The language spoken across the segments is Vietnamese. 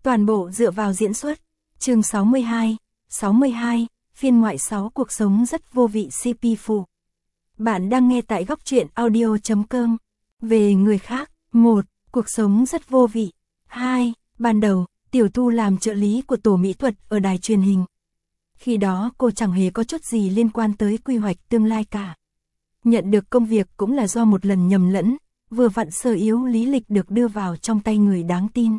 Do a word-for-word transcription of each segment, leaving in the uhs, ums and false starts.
Toàn bộ dựa vào diễn xuất. Chương sáu mươi hai, sáu mươi hai, phiên ngoại sáu cuộc sống rất vô vị xê pê phụ. Bạn đang nghe tại góc truyện audio chấm com. Về người khác. một. Cuộc sống rất vô vị. hai. Ban đầu, Tiểu Thu làm trợ lý của tổ mỹ thuật ở đài truyền hình. Khi đó cô chẳng hề có chút gì liên quan tới quy hoạch tương lai cả. Nhận được công việc cũng là do một lần nhầm lẫn, vừa vặn sơ yếu lý lịch được đưa vào trong tay người đáng tin.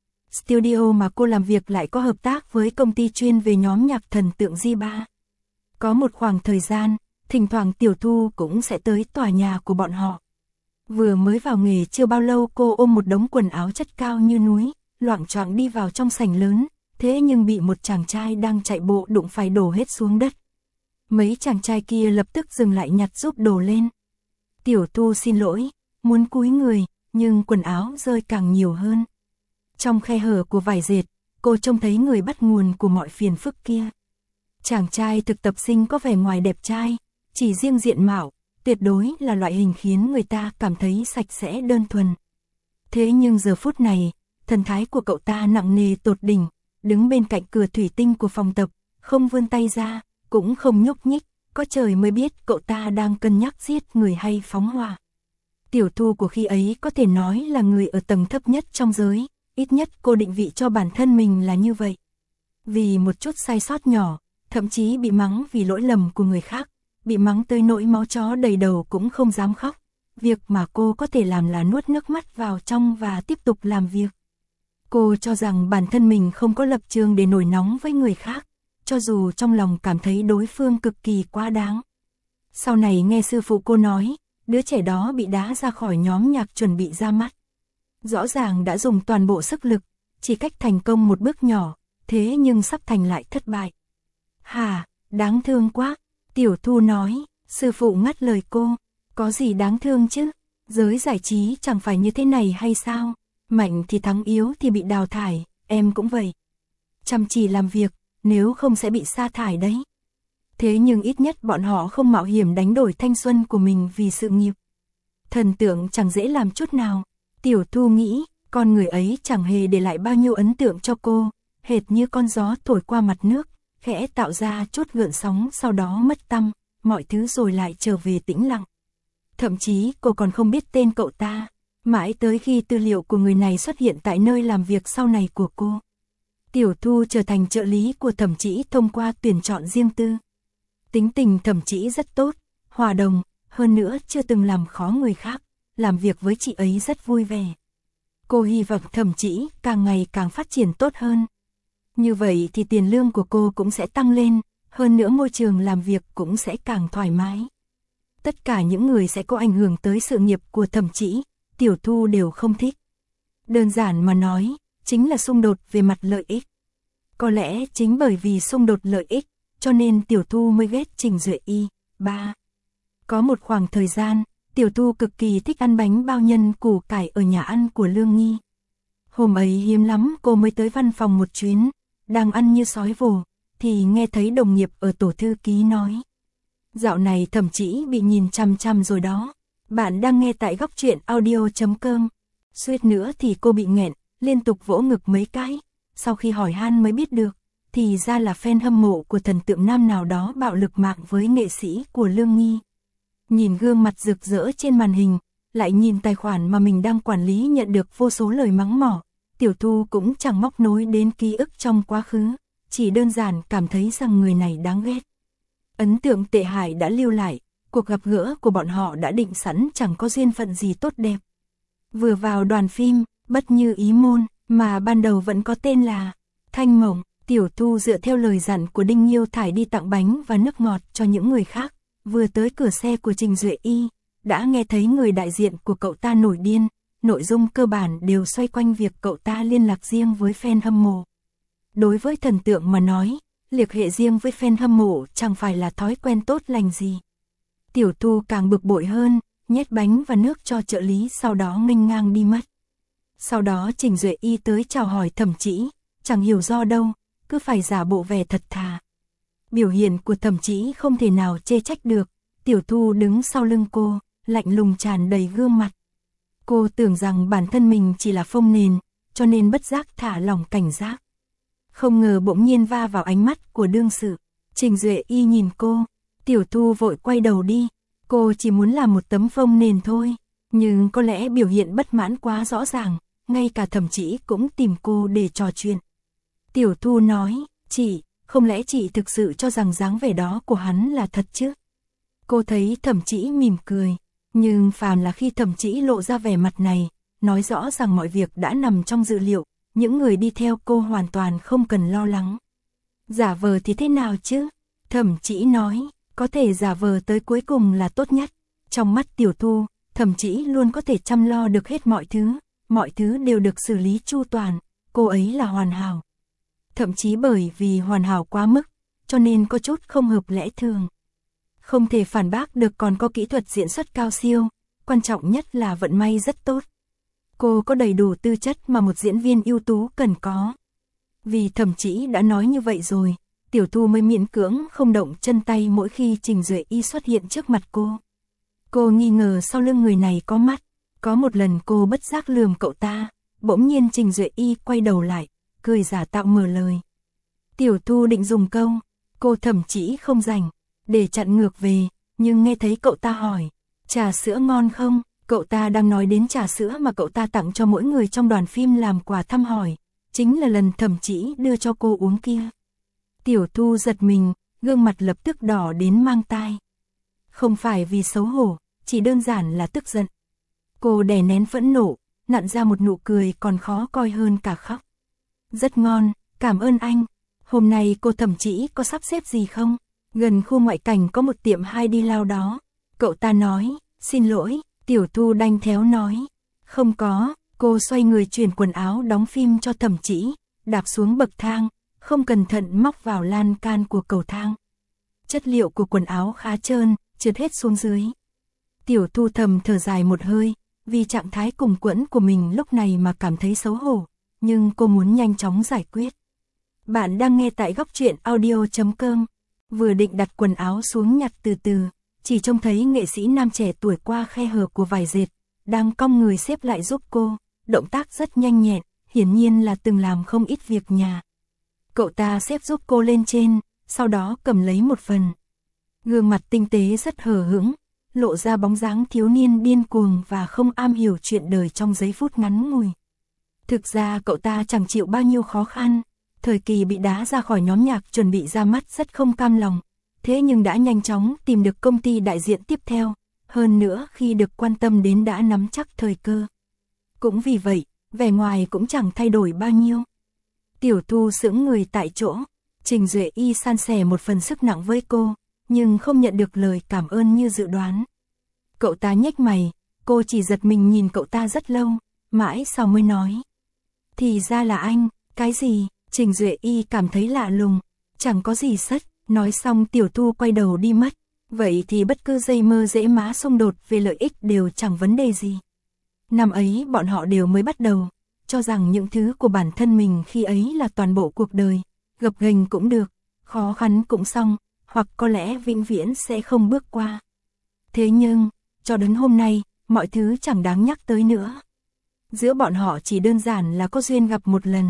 Studio mà cô làm việc lại có hợp tác với công ty chuyên về nhóm nhạc thần tượng G ba. Có một khoảng thời gian, thỉnh thoảng Tiểu Thu cũng sẽ tới tòa nhà của bọn họ. Vừa mới vào nghề chưa bao lâu cô ôm một đống quần áo chất cao như núi, loạng choạng đi vào trong sảnh lớn, thế nhưng bị một chàng trai đang chạy bộ đụng phải đổ hết xuống đất. Mấy chàng trai kia lập tức dừng lại nhặt giúp đồ lên. Tiểu Thu xin lỗi, muốn cúi người, nhưng quần áo rơi càng nhiều hơn. Trong khe hở của vải dệt, cô trông thấy người bắt nguồn của mọi phiền phức kia. Chàng trai thực tập sinh có vẻ ngoài đẹp trai, chỉ riêng diện mạo, tuyệt đối là loại hình khiến người ta cảm thấy sạch sẽ đơn thuần. Thế nhưng giờ phút này, thần thái của cậu ta nặng nề tột đỉnh, đứng bên cạnh cửa thủy tinh của phòng tập, không vươn tay ra, cũng không nhúc nhích, có trời mới biết cậu ta đang cân nhắc giết người hay phóng hỏa. Tiểu Thu của khi ấy có thể nói là người ở tầng thấp nhất trong giới, ít nhất cô định vị cho bản thân mình là như vậy. Vì một chút sai sót nhỏ, thậm chí bị mắng vì lỗi lầm của người khác, bị mắng tới nỗi máu chó đầy đầu cũng không dám khóc. Việc mà cô có thể làm là nuốt nước mắt vào trong và tiếp tục làm việc. Cô cho rằng bản thân mình không có lập trường để nổi nóng với người khác, cho dù trong lòng cảm thấy đối phương cực kỳ quá đáng. Sau này nghe sư phụ cô nói, đứa trẻ đó bị đá ra khỏi nhóm nhạc chuẩn bị ra mắt. Rõ ràng đã dùng toàn bộ sức lực, chỉ cách thành công một bước nhỏ, thế nhưng sắp thành lại thất bại. Hà, đáng thương quá, Tiểu Thu nói. Sư phụ ngắt lời cô, có gì đáng thương chứ, giới giải trí chẳng phải như thế này hay sao, mạnh thì thắng yếu thì bị đào thải, em cũng vậy. Chăm chỉ làm việc, nếu không sẽ bị sa thải đấy. Thế nhưng ít nhất bọn họ không mạo hiểm đánh đổi thanh xuân của mình vì sự nghiệp. Thần tượng chẳng dễ làm chút nào. Tiểu Thu nghĩ, con người ấy chẳng hề để lại bao nhiêu ấn tượng cho cô, hệt như con gió thổi qua mặt nước, khẽ tạo ra chút gợn sóng sau đó mất tăm, mọi thứ rồi lại trở về tĩnh lặng. Thậm chí cô còn không biết tên cậu ta, mãi tới khi tư liệu của người này xuất hiện tại nơi làm việc sau này của cô. Tiểu Thu trở thành trợ lý của Thẩm Chỉ thông qua tuyển chọn riêng tư. Tính tình Thẩm Chỉ rất tốt, hòa đồng, hơn nữa chưa từng làm khó người khác, làm việc với chị ấy rất vui vẻ. Cô hy vọng Thẩm Chỉ càng ngày càng phát triển tốt hơn. Như vậy thì tiền lương của cô cũng sẽ tăng lên, hơn nữa môi trường làm việc cũng sẽ càng thoải mái. Tất cả những người sẽ có ảnh hưởng tới sự nghiệp của Thẩm Chỉ, Tiểu Thu đều không thích. Đơn giản mà nói, chính là xung đột về mặt lợi ích. Có lẽ chính bởi vì xung đột lợi ích, cho nên Tiểu Thu mới ghét Trình Duệ Y. ba. Có một khoảng thời gian, Tiểu Thu cực kỳ thích ăn bánh bao nhân củ cải ở nhà ăn của Lương Nghi. Hôm ấy hiếm lắm cô mới tới văn phòng một chuyến, đang ăn như sói vồ, thì nghe thấy đồng nghiệp ở tổ thư ký nói. Dạo này Thẩm Chỉ bị nhìn chằm chằm rồi đó. Bạn đang nghe tại góc truyện audio chấm com. Suýt nữa thì cô bị nghẹn, liên tục vỗ ngực mấy cái. Sau khi hỏi han mới biết được, thì ra là fan hâm mộ của thần tượng nam nào đó bạo lực mạng với nghệ sĩ của Lương Nghi. Nhìn gương mặt rực rỡ trên màn hình, lại nhìn tài khoản mà mình đang quản lý nhận được vô số lời mắng mỏ, Tiểu Thu cũng chẳng móc nối đến ký ức trong quá khứ, chỉ đơn giản cảm thấy rằng người này đáng ghét. Ấn tượng tệ hại đã lưu lại, cuộc gặp gỡ của bọn họ đã định sẵn chẳng có duyên phận gì tốt đẹp. Vừa vào đoàn phim, Bất Như Ý Môn, mà ban đầu vẫn có tên là Thanh Mộng, Tiểu Thu dựa theo lời dặn của Đinh Nhiêu Thải đi tặng bánh và nước ngọt cho những người khác. Vừa tới cửa xe của Trình Duệ Y, đã nghe thấy người đại diện của cậu ta nổi điên, nội dung cơ bản đều xoay quanh việc cậu ta liên lạc riêng với fan hâm mộ. Đối với thần tượng mà nói, liệt hệ riêng với fan hâm mộ chẳng phải là thói quen tốt lành gì. Tiểu Thu càng bực bội hơn, nhét bánh và nước cho trợ lý sau đó nghênh ngang đi mất. Sau đó Trình Duệ Y tới chào hỏi Thẩm Chỉ, chẳng hiểu do đâu, cứ phải giả bộ vẻ thật thà. Biểu hiện của Thẩm Chỉ không thể nào chê trách được, Tiểu Thu đứng sau lưng cô, lạnh lùng tràn đầy gương mặt. Cô tưởng rằng bản thân mình chỉ là phông nền, cho nên bất giác thả lỏng cảnh giác. Không ngờ bỗng nhiên va vào ánh mắt của đương sự. Trình Duệ Y nhìn cô, Tiểu Thu vội quay đầu đi, cô chỉ muốn làm một tấm phông nền thôi, nhưng có lẽ biểu hiện bất mãn quá rõ ràng, ngay cả Thẩm Chỉ cũng tìm cô để trò chuyện. Tiểu Thu nói, chị, không lẽ chị thực sự cho rằng dáng vẻ đó của hắn là thật chứ? Cô thấy Thẩm Chỉ mỉm cười, nhưng phàm là khi Thẩm Chỉ lộ ra vẻ mặt này, nói rõ rằng mọi việc đã nằm trong dự liệu, những người đi theo cô hoàn toàn không cần lo lắng. Giả vờ thì thế nào chứ? Thẩm Chỉ nói, có thể giả vờ tới cuối cùng là tốt nhất. Trong mắt Tiểu Thu, Thẩm Chỉ luôn có thể chăm lo được hết mọi thứ, mọi thứ đều được xử lý chu toàn, cô ấy là hoàn hảo. Thậm chí bởi vì hoàn hảo quá mức, cho nên có chút không hợp lẽ thường. Không thể phản bác được, còn có kỹ thuật diễn xuất cao siêu, quan trọng nhất là vận may rất tốt. Cô có đầy đủ tư chất mà một diễn viên ưu tú cần có. Vì Thẩm Chỉ đã nói như vậy rồi, Tiểu Thu mới miễn cưỡng không động chân tay mỗi khi Trình Duệ Y xuất hiện trước mặt cô. Cô nghi ngờ sau lưng người này có mắt, có một lần cô bất giác lườm cậu ta, bỗng nhiên Trình Duệ Y quay đầu lại, cười giả tạo mở lời. Tiểu Thu định dùng câu, cô Thẩm Chỉ không rảnh, để chặn ngược về, nhưng nghe thấy cậu ta hỏi, trà sữa ngon không? Cậu ta đang nói đến trà sữa mà cậu ta tặng cho mỗi người trong đoàn phim làm quà thăm hỏi, chính là lần Thẩm Chỉ đưa cho cô uống kia. Tiểu Thu giật mình, gương mặt lập tức đỏ đến mang tai. Không phải vì xấu hổ, chỉ đơn giản là tức giận. Cô đè nén phẫn nộ, nặn ra một nụ cười còn khó coi hơn cả khóc. Rất ngon, cảm ơn anh. Hôm nay cô Thẩm Chỉ có sắp xếp gì không? Gần khu ngoại cảnh có một tiệm hai đi lao đó. Cậu ta nói, xin lỗi, Tiểu Thu đanh théo nói. Không có, cô xoay người chuyển quần áo đóng phim cho Thẩm Chỉ, đạp xuống bậc thang, không cẩn thận móc vào lan can của cầu thang. Chất liệu của quần áo khá trơn, trượt hết xuống dưới. Tiểu Thu thầm thở dài một hơi, vì trạng thái cùng quẫn của mình lúc này mà cảm thấy xấu hổ, nhưng cô muốn nhanh chóng giải quyết. Bạn đang nghe tại góc truyện audio chấm com, vừa định đặt quần áo xuống nhặt từ từ, chỉ trông thấy nghệ sĩ nam trẻ tuổi qua khe hở của vải dệt, đang cong người xếp lại giúp cô, động tác rất nhanh nhẹn, hiển nhiên là từng làm không ít việc nhà. Cậu ta xếp giúp cô lên trên, sau đó cầm lấy một phần. Gương mặt tinh tế rất hờ hững, lộ ra bóng dáng thiếu niên điên cuồng và không am hiểu chuyện đời trong giây phút ngắn ngủi. Thực ra cậu ta chẳng chịu bao nhiêu khó khăn, thời kỳ bị đá ra khỏi nhóm nhạc chuẩn bị ra mắt rất không cam lòng, thế nhưng đã nhanh chóng tìm được công ty đại diện tiếp theo, hơn nữa khi được quan tâm đến đã nắm chắc thời cơ. Cũng vì vậy, vẻ ngoài cũng chẳng thay đổi bao nhiêu. Tiểu Thu sững người tại chỗ, Trình Duệ Y san sẻ một phần sức nặng với cô, nhưng không nhận được lời cảm ơn như dự đoán. Cậu ta nhếch mày, cô chỉ giật mình nhìn cậu ta rất lâu, mãi sau mới nói. Thì ra là anh, cái gì? Trình Duệ Y cảm thấy lạ lùng, chẳng có gì sất, nói xong Tiểu Thu quay đầu đi mất, vậy thì bất cứ dây mơ dễ má xung đột về lợi ích đều chẳng vấn đề gì. Năm ấy bọn họ đều mới bắt đầu, cho rằng những thứ của bản thân mình khi ấy là toàn bộ cuộc đời, gập ghềnh cũng được, khó khăn cũng xong, hoặc có lẽ vĩnh viễn sẽ không bước qua. Thế nhưng, cho đến hôm nay, mọi thứ chẳng đáng nhắc tới nữa. Giữa bọn họ chỉ đơn giản là có duyên gặp một lần.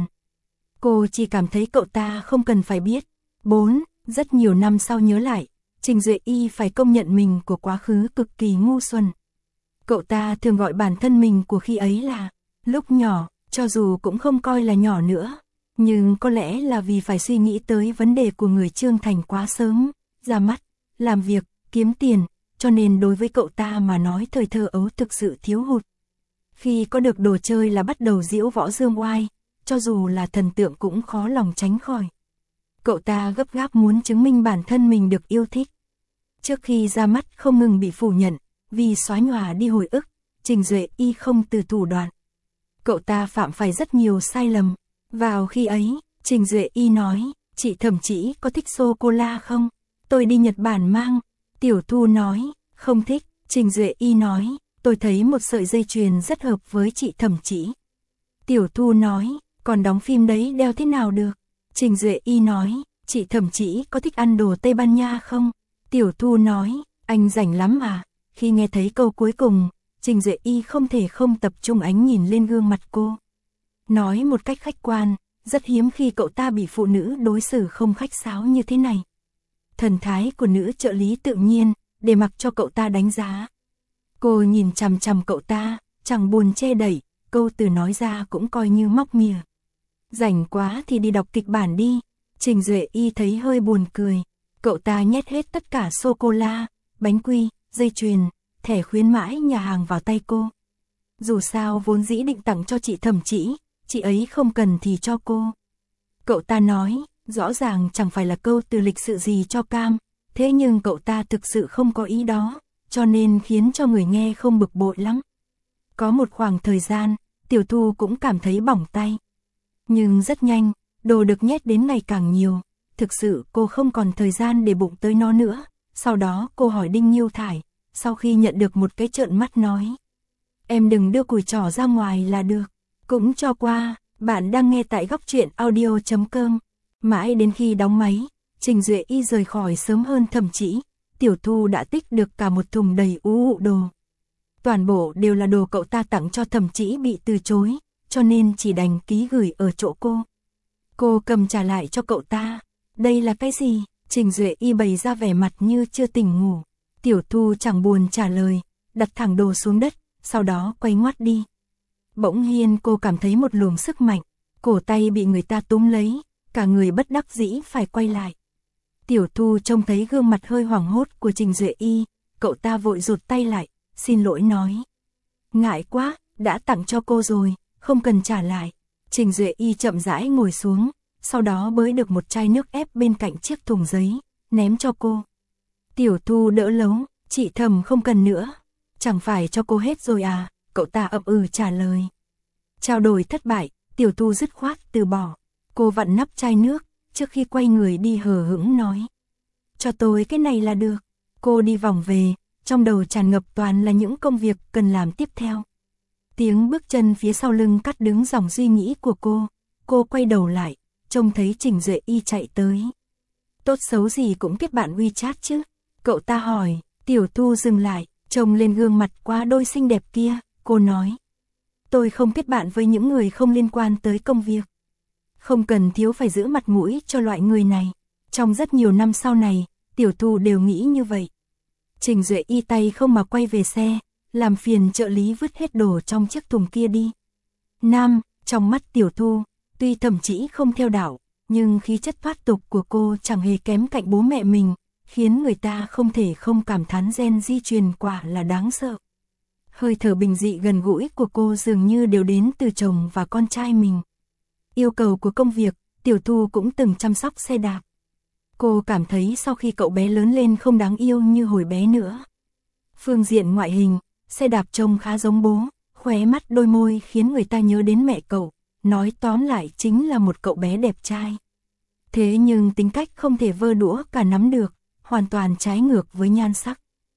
Cô chỉ cảm thấy cậu ta không cần phải biết. bốn. Rất nhiều năm sau nhớ lại, Trình Duệ Y phải công nhận mình của quá khứ cực kỳ ngu xuẩn. Cậu ta thường gọi bản thân mình của khi ấy là lúc nhỏ, cho dù cũng không coi là nhỏ nữa. Nhưng có lẽ là vì phải suy nghĩ tới vấn đề của người trưởng thành quá sớm, ra mắt, làm việc, kiếm tiền, cho nên đối với cậu ta mà nói thời thơ ấu thực sự thiếu hụt. Khi có được đồ chơi là bắt đầu diễu võ dương oai, cho dù là thần tượng cũng khó lòng tránh khỏi. Cậu ta gấp gáp muốn chứng minh bản thân mình được yêu thích. Trước khi ra mắt không ngừng bị phủ nhận, vì xóa nhòa đi hồi ức, Trình Duệ Y không từ thủ đoạn. Cậu ta phạm phải rất nhiều sai lầm. Vào khi ấy, Trình Duệ Y nói, chị Thẩm Chỉ có thích sô-cô-la không? Tôi đi Nhật Bản mang. Tiểu Thu nói, không thích. Trình Duệ Y nói, tôi thấy một sợi dây chuyền rất hợp với chị Thẩm Chỉ. Tiểu Thu nói, còn đóng phim đấy đeo thế nào được? Trình Duệ Y nói, chị Thẩm Chỉ có thích ăn đồ Tây Ban Nha không? Tiểu Thu nói, anh rảnh lắm à? Khi nghe thấy câu cuối cùng, Trình Duệ Y không thể không tập trung ánh nhìn lên gương mặt cô. Nói một cách khách quan, rất hiếm khi cậu ta bị phụ nữ đối xử không khách sáo như thế này. Thần thái của nữ trợ lý tự nhiên, để mặc cho cậu ta đánh giá. Cô nhìn chằm chằm cậu ta, chẳng buồn che đẩy, câu từ nói ra cũng coi như móc mỉa. Rảnh quá thì đi đọc kịch bản đi. Trình Duệ Y thấy hơi buồn cười. Cậu ta nhét hết tất cả sô-cô-la, bánh quy, dây chuyền, thẻ khuyến mãi nhà hàng vào tay cô. Dù sao vốn dĩ định tặng cho chị Thẩm Chỉ, chị ấy không cần thì cho cô. Cậu ta nói, rõ ràng chẳng phải là câu từ lịch sự gì cho cam, thế nhưng cậu ta thực sự không có ý đó, cho nên khiến cho người nghe không bực bội lắm. Có một khoảng thời gian, Tiểu Thu cũng cảm thấy bỏng tay. Nhưng rất nhanh, đồ được nhét đến ngày càng nhiều, thực sự cô không còn thời gian để bụng tới nó nữa. Sau đó cô hỏi Đinh Nhiêu Thải, sau khi nhận được một cái trợn mắt nói. Em đừng đưa cùi trỏ ra ngoài là được, cũng cho qua. Bạn đang nghe tại góc truyện audio chấm com. Mãi đến khi đóng máy, Trình Duệ Y rời khỏi sớm hơn Thẩm Chỉ, Tiểu Thu đã tích được cả một thùng đầy ú ụ đồ. Toàn bộ đều là đồ cậu ta tặng cho Thẩm Chỉ bị từ chối, cho nên chỉ đành ký gửi ở chỗ cô. Cô cầm trả lại cho cậu ta. Đây là cái gì? Trình Duệ Y bày ra vẻ mặt như chưa tỉnh ngủ. Tiểu Thu chẳng buồn trả lời, đặt thẳng đồ xuống đất, sau đó quay ngoắt đi. Bỗng nhiên cô cảm thấy một luồng sức mạnh, cổ tay bị người ta túm lấy, cả người bất đắc dĩ phải quay lại. Tiểu Thu trông thấy gương mặt hơi hoảng hốt của Trình Duệ Y, cậu ta vội rụt tay lại, xin lỗi nói. Ngại quá, đã tặng cho cô rồi, không cần trả lại. Trình Duệ Y chậm rãi ngồi xuống, sau đó bới được một chai nước ép bên cạnh chiếc thùng giấy, ném cho cô. Tiểu Thu đỡ lấu, chị Thẩm không cần nữa. Chẳng phải cho cô hết rồi à? Cậu ta ậm ừ trả lời. Trao đổi thất bại, Tiểu Thu dứt khoát từ bỏ. Cô vặn nắp chai nước, trước khi quay người đi hờ hững nói. Cho tôi cái này là được. Cô đi vòng về, trong đầu tràn ngập toàn là những công việc cần làm tiếp theo. Tiếng bước chân phía sau lưng cắt đứng dòng suy nghĩ của cô. Cô quay đầu lại, trông thấy Trình Duệ Y chạy tới. Tốt xấu gì cũng kết bạn WeChat chứ? Cậu ta hỏi. Tiểu Thu dừng lại, trông lên gương mặt quá đôi xinh đẹp kia, cô nói. Tôi không kết bạn với những người không liên quan tới công việc. Không cần thiếu phải giữ mặt mũi cho loại người này. Trong rất nhiều năm sau này, Tiểu Thu đều nghĩ như vậy. Trình Duệ Y tay không mà quay về xe, làm phiền trợ lý vứt hết đồ trong chiếc thùng kia đi. Nam, trong mắt Tiểu Thu, tuy Thẩm Chỉ không theo đạo, nhưng khí chất thoát tục của cô chẳng hề kém cạnh bố mẹ mình, khiến người ta không thể không cảm thán gen di truyền quả là đáng sợ. Hơi thở bình dị gần gũi của cô dường như đều đến từ chồng và con trai mình. Yêu cầu của công việc, Tiểu Thu cũng từng chăm sóc xe đạp. Cô cảm thấy sau khi cậu bé lớn lên không đáng yêu như hồi bé nữa. Phương diện ngoại hình, xe đạp trông khá giống bố, khóe mắt đôi môi khiến người ta nhớ đến mẹ cậu, nói tóm lại chính là một cậu bé đẹp trai. Thế nhưng tính cách không thể vơ đũa cả nắm được, hoàn toàn trái ngược với nhan sắc.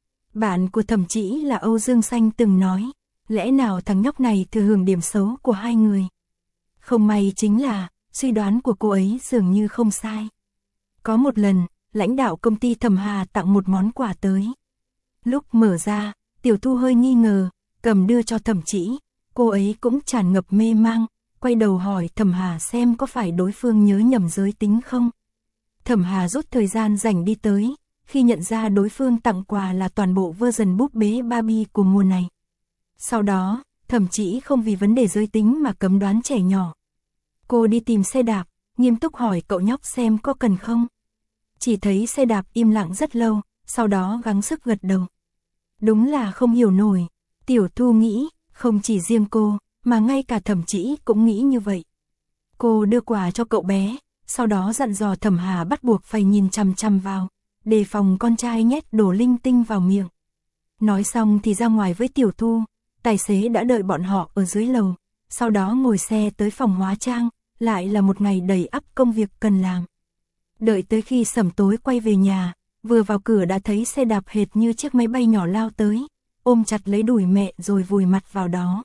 Bạn của Thẩm Chỉ là Âu Dương Xanh từng nói, lẽ nào thằng nhóc này thừa hưởng điểm xấu của hai người. Không may chính là, suy đoán của cô ấy dường như không sai. Có một lần, lãnh đạo công ty Thẩm Hà tặng một món quà tới. Lúc mở ra, Tiểu Thu hơi nghi ngờ, cầm đưa cho Thẩm Chỉ, cô ấy cũng tràn ngập mê mang, quay đầu hỏi Thẩm Hà xem có phải đối phương nhớ nhầm giới tính không. Thẩm Hà rút thời gian rảnh đi tới, khi nhận ra đối phương tặng quà là toàn bộ version búp bê Barbie của mùa này. Sau đó, Thẩm Chỉ không vì vấn đề giới tính mà cấm đoán trẻ nhỏ. Cô đi tìm xe đạp, nghiêm túc hỏi cậu nhóc xem có cần không. Chỉ thấy xe đạp im lặng rất lâu, sau đó gắng sức gật đầu. Đúng là không hiểu nổi. Tiểu Thu nghĩ, không chỉ riêng cô, mà ngay cả Thẩm Chỉ cũng nghĩ như vậy. Cô đưa quà cho cậu bé, sau đó dặn dò Thẩm Hà bắt buộc phải nhìn chằm chằm vào, đề phòng con trai nhét đồ linh tinh vào miệng. Nói xong thì ra ngoài với Tiểu Thu, tài xế đã đợi bọn họ ở dưới lầu, sau đó ngồi xe tới phòng hóa trang, lại là một ngày đầy ắp công việc cần làm. Đợi tới khi sẩm tối quay về nhà, vừa vào cửa đã thấy xe đạp hệt như chiếc máy bay nhỏ lao tới, ôm chặt lấy đùi mẹ rồi vùi mặt vào đó.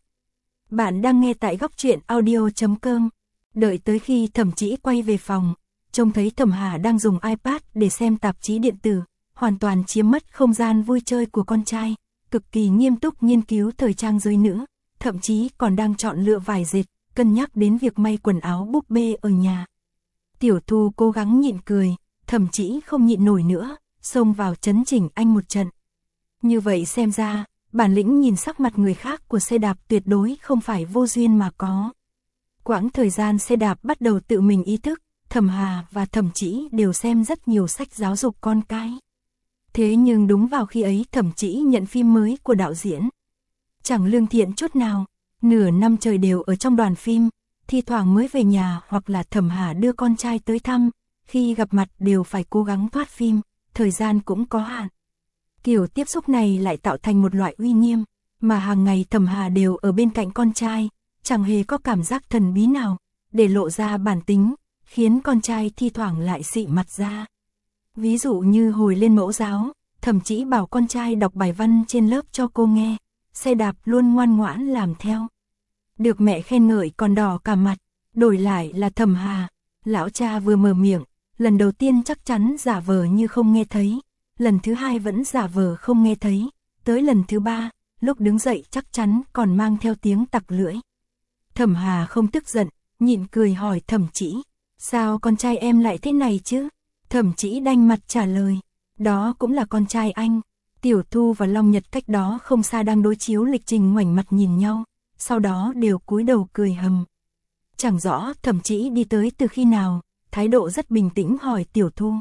Bạn đang nghe tại góc truyện audio chấm com. Đợi tới khi Thẩm Chỉ quay về phòng, trông thấy Thẩm Hà đang dùng iPad để xem tạp chí điện tử, hoàn toàn chiếm mất không gian vui chơi của con trai, cực kỳ nghiêm túc nghiên cứu thời trang giới nữ, thậm chí còn đang chọn lựa vải dệt, cân nhắc đến việc may quần áo búp bê ở nhà. Tiểu Thu cố gắng nhịn cười, thậm chí không nhịn nổi nữa, xông vào chấn chỉnh anh một trận. Như vậy xem ra, bản lĩnh nhìn sắc mặt người khác của xe đạp tuyệt đối không phải vô duyên mà có. Quãng thời gian xe đạp bắt đầu tự mình ý thức, Thẩm Hà và Thẩm Chỉ đều xem rất nhiều sách giáo dục con cái. Thế nhưng đúng vào khi ấy Thẩm Chỉ nhận phim mới của đạo diễn. Chẳng lương thiện chút nào, nửa năm trời đều ở trong đoàn phim, thi thoảng mới về nhà hoặc là Thẩm Hà đưa con trai tới thăm, khi gặp mặt đều phải cố gắng thoát phim, thời gian cũng có hạn. Kiểu tiếp xúc này lại tạo thành một loại uy nghiêm, mà hàng ngày Thẩm Hà đều ở bên cạnh con trai, chẳng hề có cảm giác thần bí nào, để lộ ra bản tính, khiến con trai thi thoảng lại xị mặt ra. Ví dụ như hồi lên mẫu giáo, Thẩm Chỉ bảo con trai đọc bài văn trên lớp cho cô nghe, xe đạp luôn ngoan ngoãn làm theo. Được mẹ khen ngợi còn đỏ cả mặt, đổi lại là Thẩm Hà, lão cha vừa mở miệng, lần đầu tiên chắc chắn giả vờ như không nghe thấy, lần thứ hai vẫn giả vờ không nghe thấy, tới lần thứ ba, lúc đứng dậy chắc chắn còn mang theo tiếng tặc lưỡi. Thẩm Hà không tức giận, nhịn cười hỏi Thẩm Chỉ, sao con trai em lại thế này chứ? Thẩm Chỉ đanh mặt trả lời, đó cũng là con trai anh. Tiểu Thu và Long Nhật cách đó không xa đang đối chiếu lịch trình, ngoảnh mặt nhìn nhau, sau đó đều cúi đầu cười hầm. Chẳng rõ Thẩm Chỉ đi tới từ khi nào, thái độ rất bình tĩnh hỏi Tiểu Thu.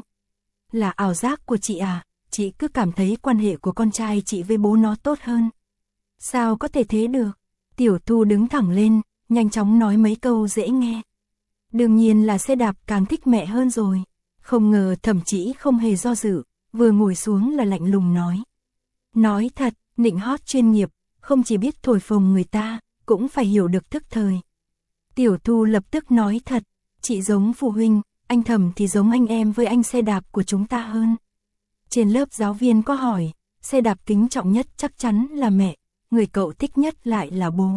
Là ảo giác của chị à, chị cứ cảm thấy quan hệ của con trai chị với bố nó tốt hơn. Sao có thể thế được? Tiểu Thu đứng thẳng lên, nhanh chóng nói mấy câu dễ nghe. Đương nhiên là xe đạp càng thích mẹ hơn rồi. Không ngờ Thẩm Chỉ không hề do dự, vừa ngồi xuống là lạnh lùng nói. Nói thật, nịnh hót chuyên nghiệp, không chỉ biết thổi phồng người ta, cũng phải hiểu được thức thời. Tiểu Thu lập tức nói thật, chị giống phụ huynh, anh Thẩm thì giống anh em với anh xe đạp của chúng ta hơn. Trên lớp giáo viên có hỏi, xe đạp kính trọng nhất chắc chắn là mẹ, người cậu thích nhất lại là bố.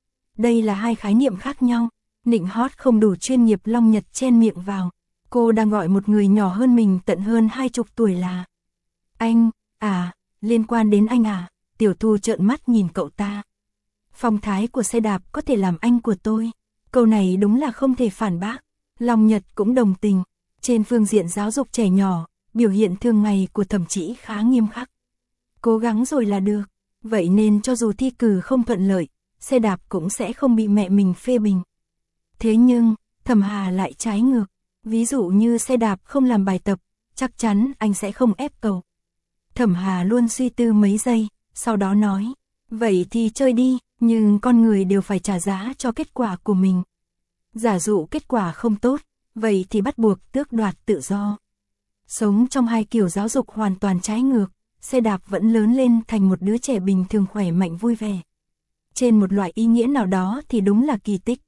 Đây là hai khái niệm khác nhau, nịnh hót không đủ chuyên nghiệp. Long Nhật chen miệng vào, cô đang gọi một người nhỏ hơn mình tận hơn hai chục tuổi là anh, à, liên quan đến anh à? Tiểu Thu trợn mắt nhìn cậu ta. Phong thái của xe đạp có thể làm anh của tôi, câu này đúng là không thể phản bác. Long Nhật cũng đồng tình, trên phương diện giáo dục trẻ nhỏ, biểu hiện thường ngày của Thẩm Chỉ khá nghiêm khắc. Cố gắng rồi là được, vậy nên cho dù thi cử không thuận lợi, xe đạp cũng sẽ không bị mẹ mình phê bình. Thế nhưng, Thẩm Hà lại trái ngược, ví dụ như xe đạp không làm bài tập, chắc chắn anh sẽ không ép cậu. Thẩm Hà luôn suy tư mấy giây, sau đó nói, vậy thì chơi đi, nhưng con người đều phải trả giá cho kết quả của mình. Giả dụ kết quả không tốt, vậy thì bắt buộc tước đoạt tự do. Sống trong hai kiểu giáo dục hoàn toàn trái ngược, xe đạp vẫn lớn lên thành một đứa trẻ bình thường khỏe mạnh vui vẻ. Trên một loại ý nghĩa nào đó thì đúng là kỳ tích.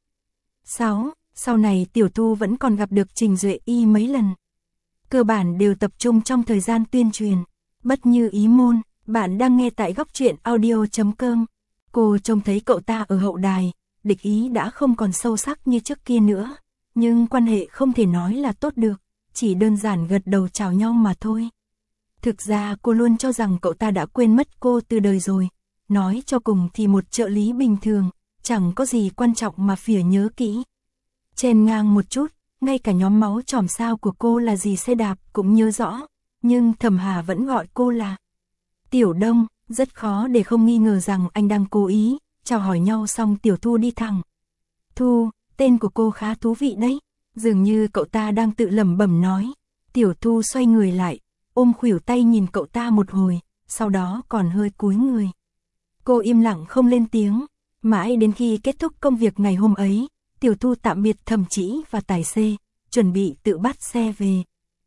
sáu. Sau này Tiểu Thu vẫn còn gặp được Trình Duệ Y mấy lần. Cơ bản đều tập trung trong thời gian tuyên truyền. Bất như ý môn, bạn đang nghe tại góc truyện audio chấm com. Cô trông thấy cậu ta ở hậu đài, địch ý đã không còn sâu sắc như trước kia nữa. Nhưng quan hệ không thể nói là tốt được, chỉ đơn giản gật đầu chào nhau mà thôi. Thực ra cô luôn cho rằng cậu ta đã quên mất cô từ đời rồi. Nói cho cùng thì một trợ lý bình thường, chẳng có gì quan trọng mà phỉa nhớ kỹ. Chèn ngang một chút, ngay cả nhóm máu chòm sao của cô là gì xe đạp cũng nhớ rõ, nhưng Thẩm Hà vẫn gọi cô là Tiểu Đông, rất khó để không nghi ngờ rằng anh đang cố ý. Chào hỏi nhau xong Tiểu Thu đi thẳng. Thu, tên của cô khá thú vị đấy, dường như cậu ta đang tự lẩm bẩm nói. Tiểu Thu xoay người lại, ôm khuỷu tay nhìn cậu ta một hồi, sau đó còn hơi cúi người. Cô im lặng không lên tiếng, mãi đến khi kết thúc công việc ngày hôm ấy, Tiểu Thu tạm biệt Thẩm Chỉ và tài xế, chuẩn bị tự bắt xe về.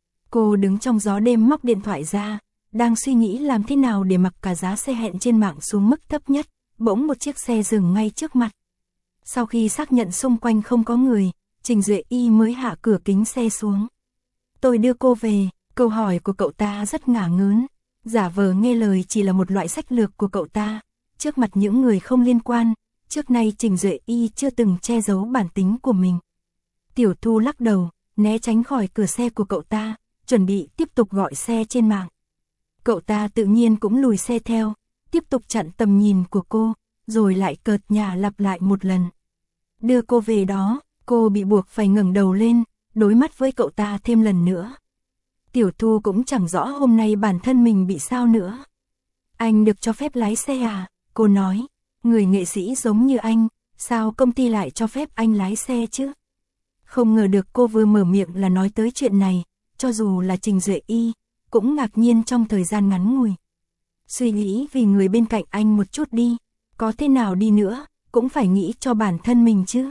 Cô đứng trong gió đêm móc điện thoại ra, đang suy nghĩ làm thế nào để mặc cả giá xe hẹn trên mạng xuống mức thấp nhất, bỗng một chiếc xe dừng ngay trước mặt. Sau khi xác nhận xung quanh không có người, Trình Duệ Y mới hạ cửa kính xe xuống. Tôi đưa cô về, câu hỏi của cậu ta rất ngả ngớn, giả vờ nghe lời chỉ là một loại sách lược của cậu ta. Trước mặt những người không liên quan, trước nay Trình Duệ Y chưa từng che giấu bản tính của mình. Tiểu Thu lắc đầu, né tránh khỏi cửa xe của cậu ta, chuẩn bị tiếp tục gọi xe trên mạng. Cậu ta tự nhiên cũng lùi xe theo, tiếp tục chặn tầm nhìn của cô, rồi lại cợt nhả lặp lại một lần. đưa cô về đó, cô bị buộc phải ngẩng đầu lên, đối mắt với cậu ta thêm lần nữa. Tiểu Thu cũng chẳng rõ hôm nay bản thân mình bị sao nữa. Anh được cho phép lái xe à? Cô nói, người nghệ sĩ giống như anh, sao công ty lại cho phép anh lái xe chứ? Không ngờ được cô vừa mở miệng là nói tới chuyện này, cho dù là Trình Duệ Y, cũng ngạc nhiên trong thời gian ngắn ngủi. Suy nghĩ vì người bên cạnh anh một chút đi, có thế nào đi nữa, cũng phải nghĩ cho bản thân mình chứ.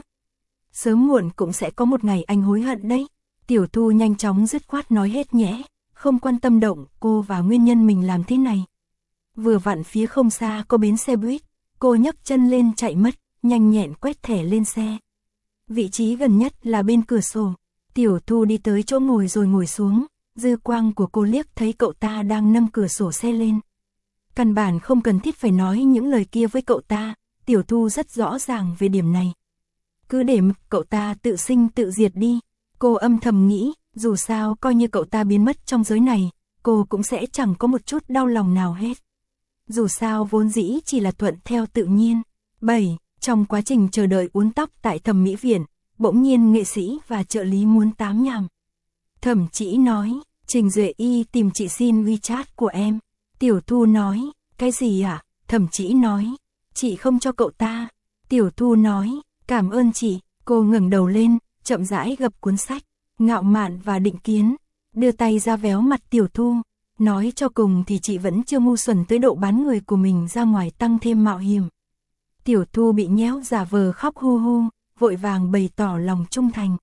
Sớm muộn cũng sẽ có một ngày anh hối hận đấy. Tiểu Thu nhanh chóng dứt khoát nói hết nhẽ, không quan tâm động cô và nguyên nhân mình làm thế này. Vừa vặn phía không xa có bến xe buýt, cô nhấc chân lên chạy mất, nhanh nhẹn quét thẻ lên xe. Vị trí gần nhất là bên cửa sổ. Tiểu Thu đi tới chỗ ngồi rồi ngồi xuống, dư quang của cô liếc thấy cậu ta đang nâng cửa sổ xe lên. Căn bản không cần thiết phải nói những lời kia với cậu ta, Tiểu Thu rất rõ ràng về điểm này. Cứ để cậu ta tự sinh tự diệt đi, cô âm thầm nghĩ, dù sao coi như cậu ta biến mất trong giới này, cô cũng sẽ chẳng có một chút đau lòng nào hết. Dù sao vốn dĩ chỉ là thuận theo tự nhiên. bảy. Trong quá trình chờ đợi uốn tóc tại thẩm mỹ viện, bỗng nhiên nghệ sĩ và trợ lý muốn tám nhảm. Thẩm Chỉ nói, Trình Duệ Y tìm chị xin WeChat của em. Tiểu Thu nói, cái gì à? Thẩm Chỉ nói, chị không cho cậu ta. Tiểu Thu nói, cảm ơn chị. Cô ngẩng đầu lên, chậm rãi gập cuốn sách, Ngạo Mạn và Định Kiến, đưa tay ra véo mặt Tiểu Thu. Nói cho cùng thì chị vẫn chưa ngu xuẩn tới độ bán người của mình ra ngoài tăng thêm mạo hiểm. Tiểu Thu bị nhéo giả vờ khóc hu hu, vội vàng bày tỏ lòng trung thành.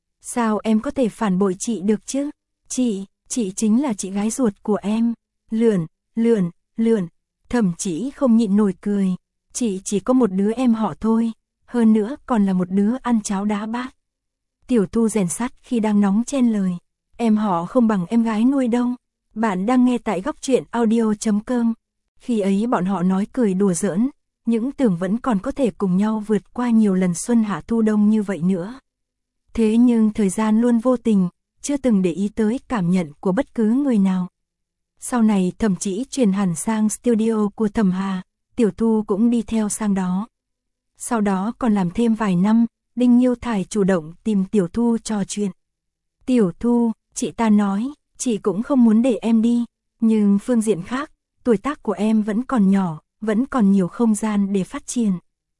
Sao em có thể phản bội chị được chứ? Chị, chị chính là chị gái ruột của em. Lượn, lượn, lượn, Thẩm Chỉ không nhịn nổi cười. Chị chỉ có một đứa em họ thôi, hơn nữa còn là một đứa ăn cháo đá bát. Tiểu Thu rèn sắt khi đang nóng chen lời. Em họ không bằng em gái nuôi đâu. Bạn đang nghe tại góc truyện audio chấm com. Khi ấy bọn họ nói cười đùa giỡn, những tưởng vẫn còn có thể cùng nhau vượt qua nhiều lần xuân hạ thu đông như vậy nữa. Thế nhưng thời gian luôn vô tình, chưa từng để ý tới cảm nhận của bất cứ người nào. Sau này Thẩm Chỉ chuyển hẳn sang studio của Thẩm Hà, Tiểu Thu cũng đi theo sang đó. Sau đó còn làm thêm vài năm, Đinh Nhiêu Thải chủ động tìm Tiểu Thu trò chuyện. Tiểu Thu, chị ta nói, chị cũng không muốn để em đi, nhưng phương diện khác, tuổi tác của em vẫn còn nhỏ, vẫn còn nhiều không gian để phát triển.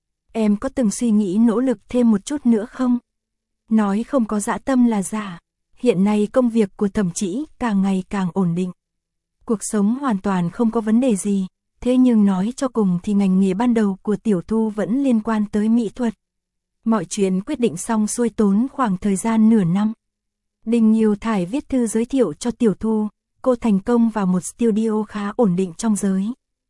Em có từng suy nghĩ nỗ lực thêm một chút nữa không? Nói không có dã tâm là giả. Hiện nay công việc của Thẩm Chỉ càng ngày càng ổn định. Cuộc sống hoàn toàn không có vấn đề gì, thế nhưng nói cho cùng thì ngành nghề ban đầu của Tiểu Thu vẫn liên quan tới mỹ thuật. Mọi chuyện quyết định xong xuôi tốn khoảng thời gian nửa năm. Đinh Nhiêu Thải viết thư giới thiệu cho Tiểu Thu, cô thành công vào một studio khá ổn định trong giới.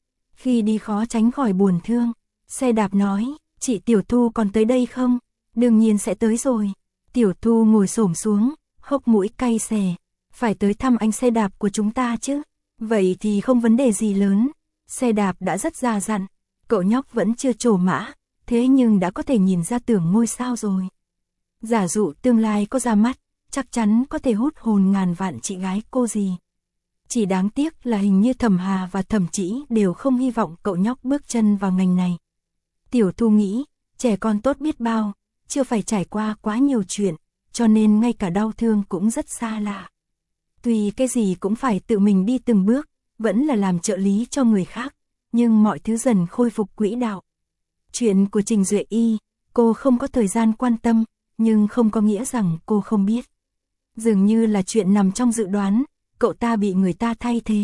Khi đi khó tránh khỏi buồn thương, Xe Đạp nói, chị Tiểu Thu còn tới đây không? Đương nhiên sẽ tới rồi. Tiểu Thu ngồi xổm xuống, hốc mũi cay xè, phải tới thăm anh Xe Đạp của chúng ta chứ. Vậy thì không vấn đề gì lớn. Xe Đạp đã rất già dặn, cậu nhóc vẫn chưa trổ mã, thế nhưng đã có thể nhìn ra tưởng ngôi sao rồi. Giả dụ tương lai có ra mắt, chắc chắn có thể hút hồn ngàn vạn chị gái cô gì. Chỉ đáng tiếc là hình như Thẩm Hà và Thẩm Chỉ đều không hy vọng cậu nhóc bước chân vào ngành này. Tiểu Thu nghĩ, trẻ con tốt biết bao, chưa phải trải qua quá nhiều chuyện, cho nên ngay cả đau thương cũng rất xa lạ. Tuy cái gì cũng phải tự mình đi từng bước, vẫn là làm trợ lý cho người khác, nhưng mọi thứ dần khôi phục quỹ đạo. Chuyện của Trình Duệ Y, cô không có thời gian quan tâm, nhưng không có nghĩa rằng cô không biết. Dường như là chuyện nằm trong dự đoán, cậu ta bị người ta thay thế.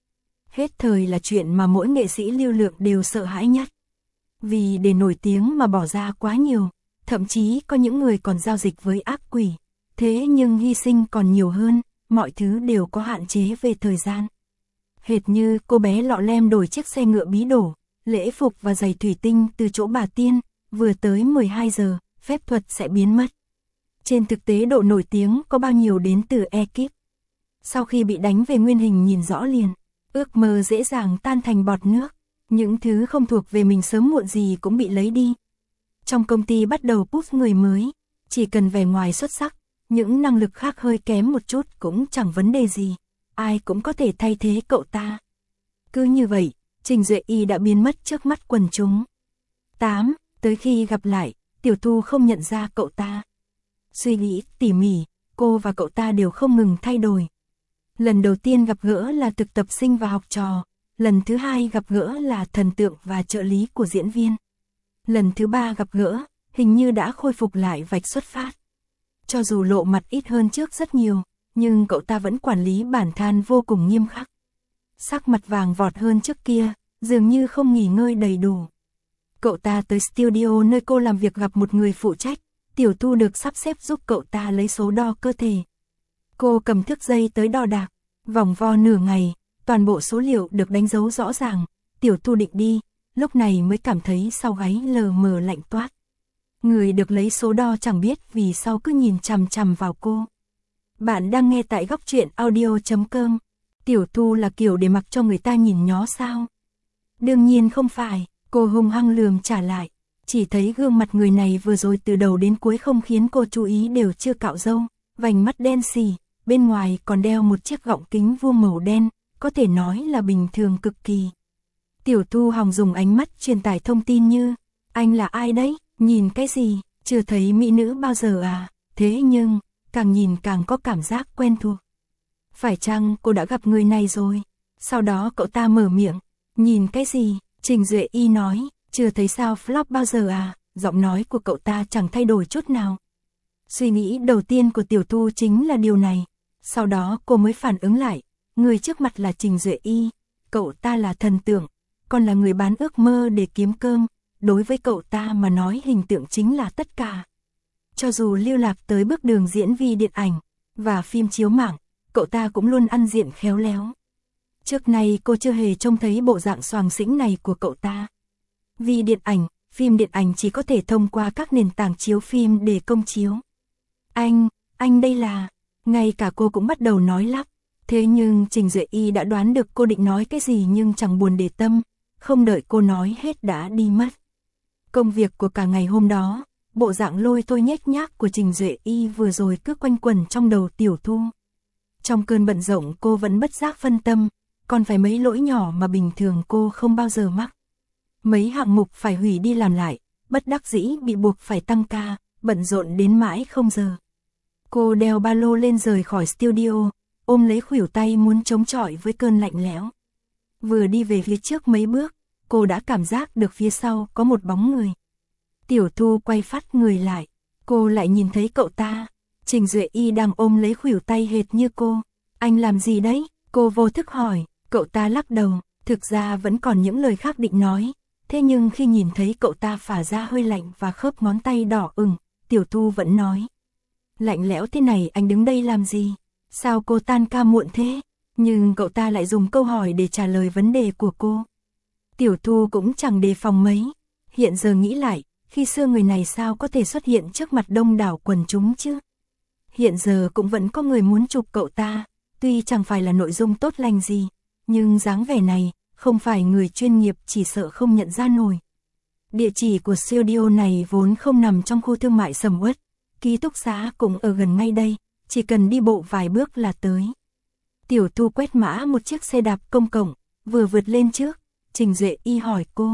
Hết thời là chuyện mà mỗi nghệ sĩ lưu lượng đều sợ hãi nhất. Vì để nổi tiếng mà bỏ ra quá nhiều, thậm chí có những người còn giao dịch với ác quỷ. Thế nhưng hy sinh còn nhiều hơn, mọi thứ đều có hạn chế về thời gian. Hệt như cô bé lọ lem đổi chiếc xe ngựa bí đổ, lễ phục và giày thủy tinh từ chỗ bà Tiên, vừa tới mười hai giờ, phép thuật sẽ biến mất. Trên thực tế độ nổi tiếng có bao nhiêu đến từ ekip. Sau khi bị đánh về nguyên hình nhìn rõ liền, ước mơ dễ dàng tan thành bọt nước, những thứ không thuộc về mình sớm muộn gì cũng bị lấy đi. Trong công ty bắt đầu push người mới, chỉ cần vẻ ngoài xuất sắc, những năng lực khác hơi kém một chút cũng chẳng vấn đề gì, ai cũng có thể thay thế cậu ta. Cứ như vậy, Trình Duệ Y đã biến mất trước mắt quần chúng. tám. Tới khi gặp lại, Tiểu Thu không nhận ra cậu ta. Suy nghĩ tỉ mỉ, cô và cậu ta đều không ngừng thay đổi. Lần đầu tiên gặp gỡ là thực tập sinh và học trò, lần thứ hai gặp gỡ là thần tượng và trợ lý của diễn viên. Lần thứ ba gặp gỡ, hình như đã khôi phục lại vạch xuất phát. Cho dù lộ mặt ít hơn trước rất nhiều, nhưng cậu ta vẫn quản lý bản thân vô cùng nghiêm khắc. Sắc mặt vàng vọt hơn trước kia, dường như không nghỉ ngơi đầy đủ. Cậu ta tới studio nơi cô làm việc gặp một người phụ trách, Tiểu Thu được sắp xếp giúp cậu ta lấy số đo cơ thể. Cô cầm thước dây tới đo đạc, vòng vo nửa ngày, toàn bộ số liệu được đánh dấu rõ ràng, Tiểu Thu định đi, lúc này mới cảm thấy sau gáy lờ mờ lạnh toát. Người được lấy số đo chẳng biết vì sao cứ nhìn chằm chằm vào cô. Bạn đang nghe tại góc truyện audio chấm com. Tiểu Thu là kiểu để mặc cho người ta nhìn nhó sao? Đương nhiên không phải, cô hung hăng lườm trả lại. Chỉ thấy gương mặt người này vừa rồi từ đầu đến cuối không khiến cô chú ý đều chưa cạo râu, vành mắt đen xì, bên ngoài còn đeo một chiếc gọng kính vuông màu đen, có thể nói là bình thường cực kỳ. Tiểu Thu hòng dùng ánh mắt truyền tải thông tin như, anh là ai đấy, nhìn cái gì, chưa thấy mỹ nữ bao giờ à, thế nhưng, càng nhìn càng có cảm giác quen thuộc. Phải chăng cô đã gặp người này rồi? Sau đó cậu ta mở miệng, nhìn cái gì, Trình Duệ Y nói, chưa thấy sao flop bao giờ à, giọng nói của cậu ta chẳng thay đổi chút nào. Suy nghĩ đầu tiên của Tiểu Thu chính là điều này, sau đó cô mới phản ứng lại, người trước mặt là Trình Duệ Y, cậu ta là thần tượng, còn là người bán ước mơ để kiếm cơm, đối với cậu ta mà nói hình tượng chính là tất cả. Cho dù lưu lạc tới bước đường diễn viên điện ảnh và phim chiếu mạng, cậu ta cũng luôn ăn diện khéo léo. Trước nay cô chưa hề trông thấy bộ dạng xoàng xĩnh này của cậu ta. Vì điện ảnh, phim điện ảnh chỉ có thể thông qua các nền tảng chiếu phim để công chiếu. Anh, anh đây là, ngay cả cô cũng bắt đầu nói lắp. Thế nhưng Trình Duệ Y đã đoán được cô định nói cái gì nhưng chẳng buồn để tâm, không đợi cô nói hết đã đi mất. Công việc của cả ngày hôm đó, bộ dạng lôi thôi nhếch nhác của Trình Duệ Y vừa rồi cứ quanh quẩn trong đầu Tiểu Thu. Trong cơn bận rộn cô vẫn bất giác phân tâm, còn phải mấy lỗi nhỏ mà bình thường cô không bao giờ mắc. Mấy hạng mục phải hủy đi làm lại, bất đắc dĩ bị buộc phải tăng ca, bận rộn đến mãi không giờ. Cô đeo ba lô lên rời khỏi studio, ôm lấy khuỷu tay muốn chống chọi với cơn lạnh lẽo. Vừa đi về phía trước mấy bước, cô đã cảm giác được phía sau có một bóng người. Tiểu Thu quay phát người lại, cô lại nhìn thấy cậu ta. Trình Duệ Y đang ôm lấy khuỷu tay hệt như cô. Anh làm gì đấy? Cô vô thức hỏi, cậu ta lắc đầu, thực ra vẫn còn những lời khác định nói. Thế nhưng khi nhìn thấy cậu ta phả ra hơi lạnh và khớp ngón tay đỏ ửng, Tiểu Thu vẫn nói. Lạnh lẽo thế này anh đứng đây làm gì? Sao cô tan ca muộn thế? Nhưng cậu ta lại dùng câu hỏi để trả lời vấn đề của cô. Tiểu Thu cũng chẳng đề phòng mấy. Hiện giờ nghĩ lại, khi xưa người này sao có thể xuất hiện trước mặt đông đảo quần chúng chứ? Hiện giờ cũng vẫn có người muốn chụp cậu ta, tuy chẳng phải là nội dung tốt lành gì, nhưng dáng vẻ này, không phải người chuyên nghiệp chỉ sợ không nhận ra nổi. Địa chỉ của studio này vốn không nằm trong khu thương mại sầm uất, ký túc xá cũng ở gần ngay đây, chỉ cần đi bộ vài bước là tới. Tiểu Thu quét mã một chiếc xe đạp công cộng, vừa vượt lên trước, Trình Duệ Y hỏi cô.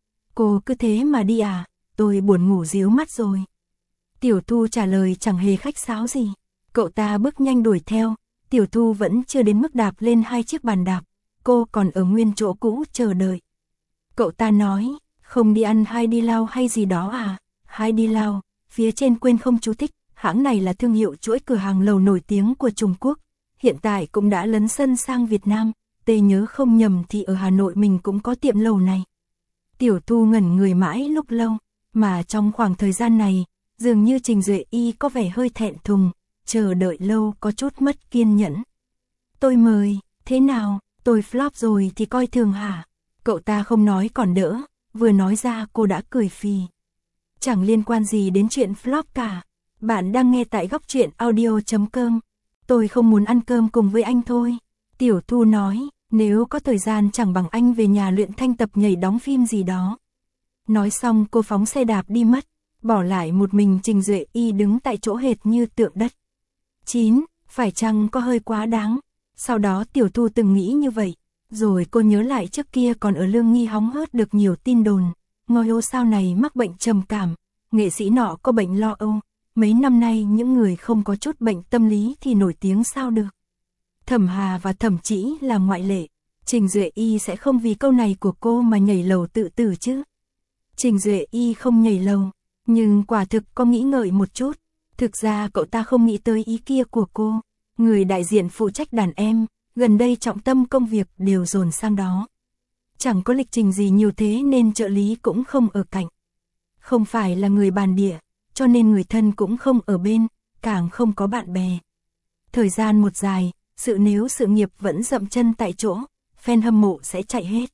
Cô cứ thế mà đi à, tôi buồn ngủ díu mắt rồi. Tiểu Thu trả lời chẳng hề khách sáo gì. Cậu ta bước nhanh đuổi theo, Tiểu Thu vẫn chưa đến mức đạp lên hai chiếc bàn đạp, cô còn ở nguyên chỗ cũ chờ đợi. Cậu ta nói, không đi ăn hai đi lao hay gì đó à, hai đi lao, phía trên quên không chú thích, hãng này là thương hiệu chuỗi cửa hàng lầu nổi tiếng của Trung Quốc, hiện tại cũng đã lấn sân sang Việt Nam, tê nhớ không nhầm thì ở Hà Nội mình cũng có tiệm lầu này. Tiểu Thu ngẩn người mãi lúc lâu, mà trong khoảng thời gian này, dường như Trình Duệ Y có vẻ hơi thẹn thùng, chờ đợi lâu có chút mất kiên nhẫn. Tôi mời, thế nào, tôi flop rồi thì coi thường hả? Cậu ta không nói còn đỡ, vừa nói ra cô đã cười phì. Chẳng liên quan gì đến chuyện flop cả. Bạn đang nghe tại góc truyện audio chấm com. Tôi không muốn ăn cơm cùng với anh thôi. Tiểu Thu nói, nếu có thời gian chẳng bằng anh về nhà luyện thanh tập nhảy đóng phim gì đó. Nói xong cô phóng xe đạp đi mất, bỏ lại một mình Trình Duệ Y đứng tại chỗ hệt như tượng đất. chín. Phải chăng có hơi quá đáng? Sau đó Tiểu Thu từng nghĩ như vậy, rồi cô nhớ lại trước kia còn ở Lương Nghi hóng hớt được nhiều tin đồn, ngôi ô sao này mắc bệnh trầm cảm, nghệ sĩ nọ có bệnh lo âu, mấy năm nay những người không có chút bệnh tâm lý thì nổi tiếng sao được. Thẩm Hà và Thẩm Chỉ là ngoại lệ, Trình Duệ Y sẽ không vì câu này của cô mà nhảy lầu tự tử chứ. Trình Duệ Y không nhảy lầu, nhưng quả thực có nghĩ ngợi một chút, thực ra cậu ta không nghĩ tới ý kia của cô, người đại diện phụ trách đàn em, gần đây trọng tâm công việc đều dồn sang đó. Chẳng có lịch trình gì nhiều thế nên trợ lý cũng không ở cạnh. Không phải là người bản địa, cho nên người thân cũng không ở bên, càng không có bạn bè. Thời gian một dài, sự nếu sự nghiệp vẫn dậm chân tại chỗ, fan hâm mộ sẽ chạy hết.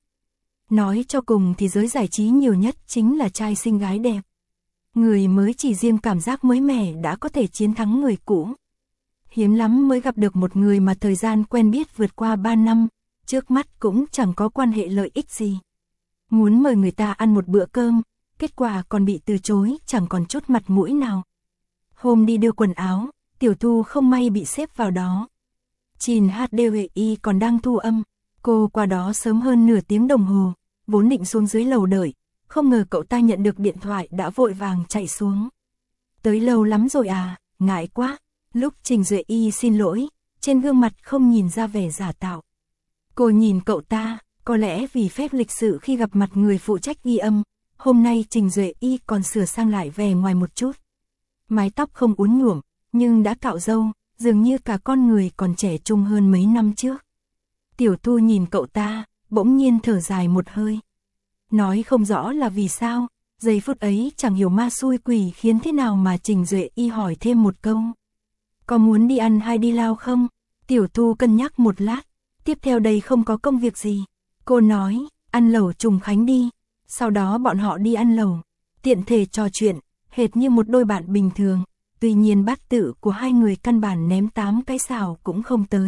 Nói cho cùng thì giới giải trí nhiều nhất chính là trai xinh gái đẹp. Người mới chỉ riêng cảm giác mới mẻ đã có thể chiến thắng người cũ. Hiếm lắm mới gặp được một người mà thời gian quen biết vượt qua ba năm, trước mắt cũng chẳng có quan hệ lợi ích gì. Muốn mời người ta ăn một bữa cơm, kết quả còn bị từ chối, chẳng còn chút mặt mũi nào. Hôm đi đưa quần áo, Tiểu Thu không may bị xếp vào đó. Trình hát đê vê i còn đang thu âm, cô qua đó sớm hơn nửa tiếng đồng hồ, vốn định xuống dưới lầu đợi, không ngờ cậu ta nhận được điện thoại đã vội vàng chạy xuống. Tới lâu lắm rồi à, ngại quá. Lúc Trình Duệ Y xin lỗi, trên gương mặt không nhìn ra vẻ giả tạo. Cô nhìn cậu ta, có lẽ vì phép lịch sự khi gặp mặt người phụ trách ghi âm, hôm nay Trình Duệ Y còn sửa sang lại vẻ ngoài một chút. Mái tóc không uốn nhuộm, nhưng đã cạo râu, dường như cả con người còn trẻ trung hơn mấy năm trước. Tiểu Thu nhìn cậu ta, bỗng nhiên thở dài một hơi. Nói không rõ là vì sao, giây phút ấy chẳng hiểu ma xui quỷ khiến thế nào mà Trình Duệ Y hỏi thêm một câu. Có muốn đi ăn hay đi lao không? Tiểu Thu cân nhắc một lát, tiếp theo đây không có công việc gì. Cô nói, ăn lẩu Trùng Khánh đi. Sau đó bọn họ đi ăn lẩu, tiện thể trò chuyện, hệt như một đôi bạn bình thường. Tuy nhiên bát tự của hai người căn bản ném tám cái xào cũng không tới.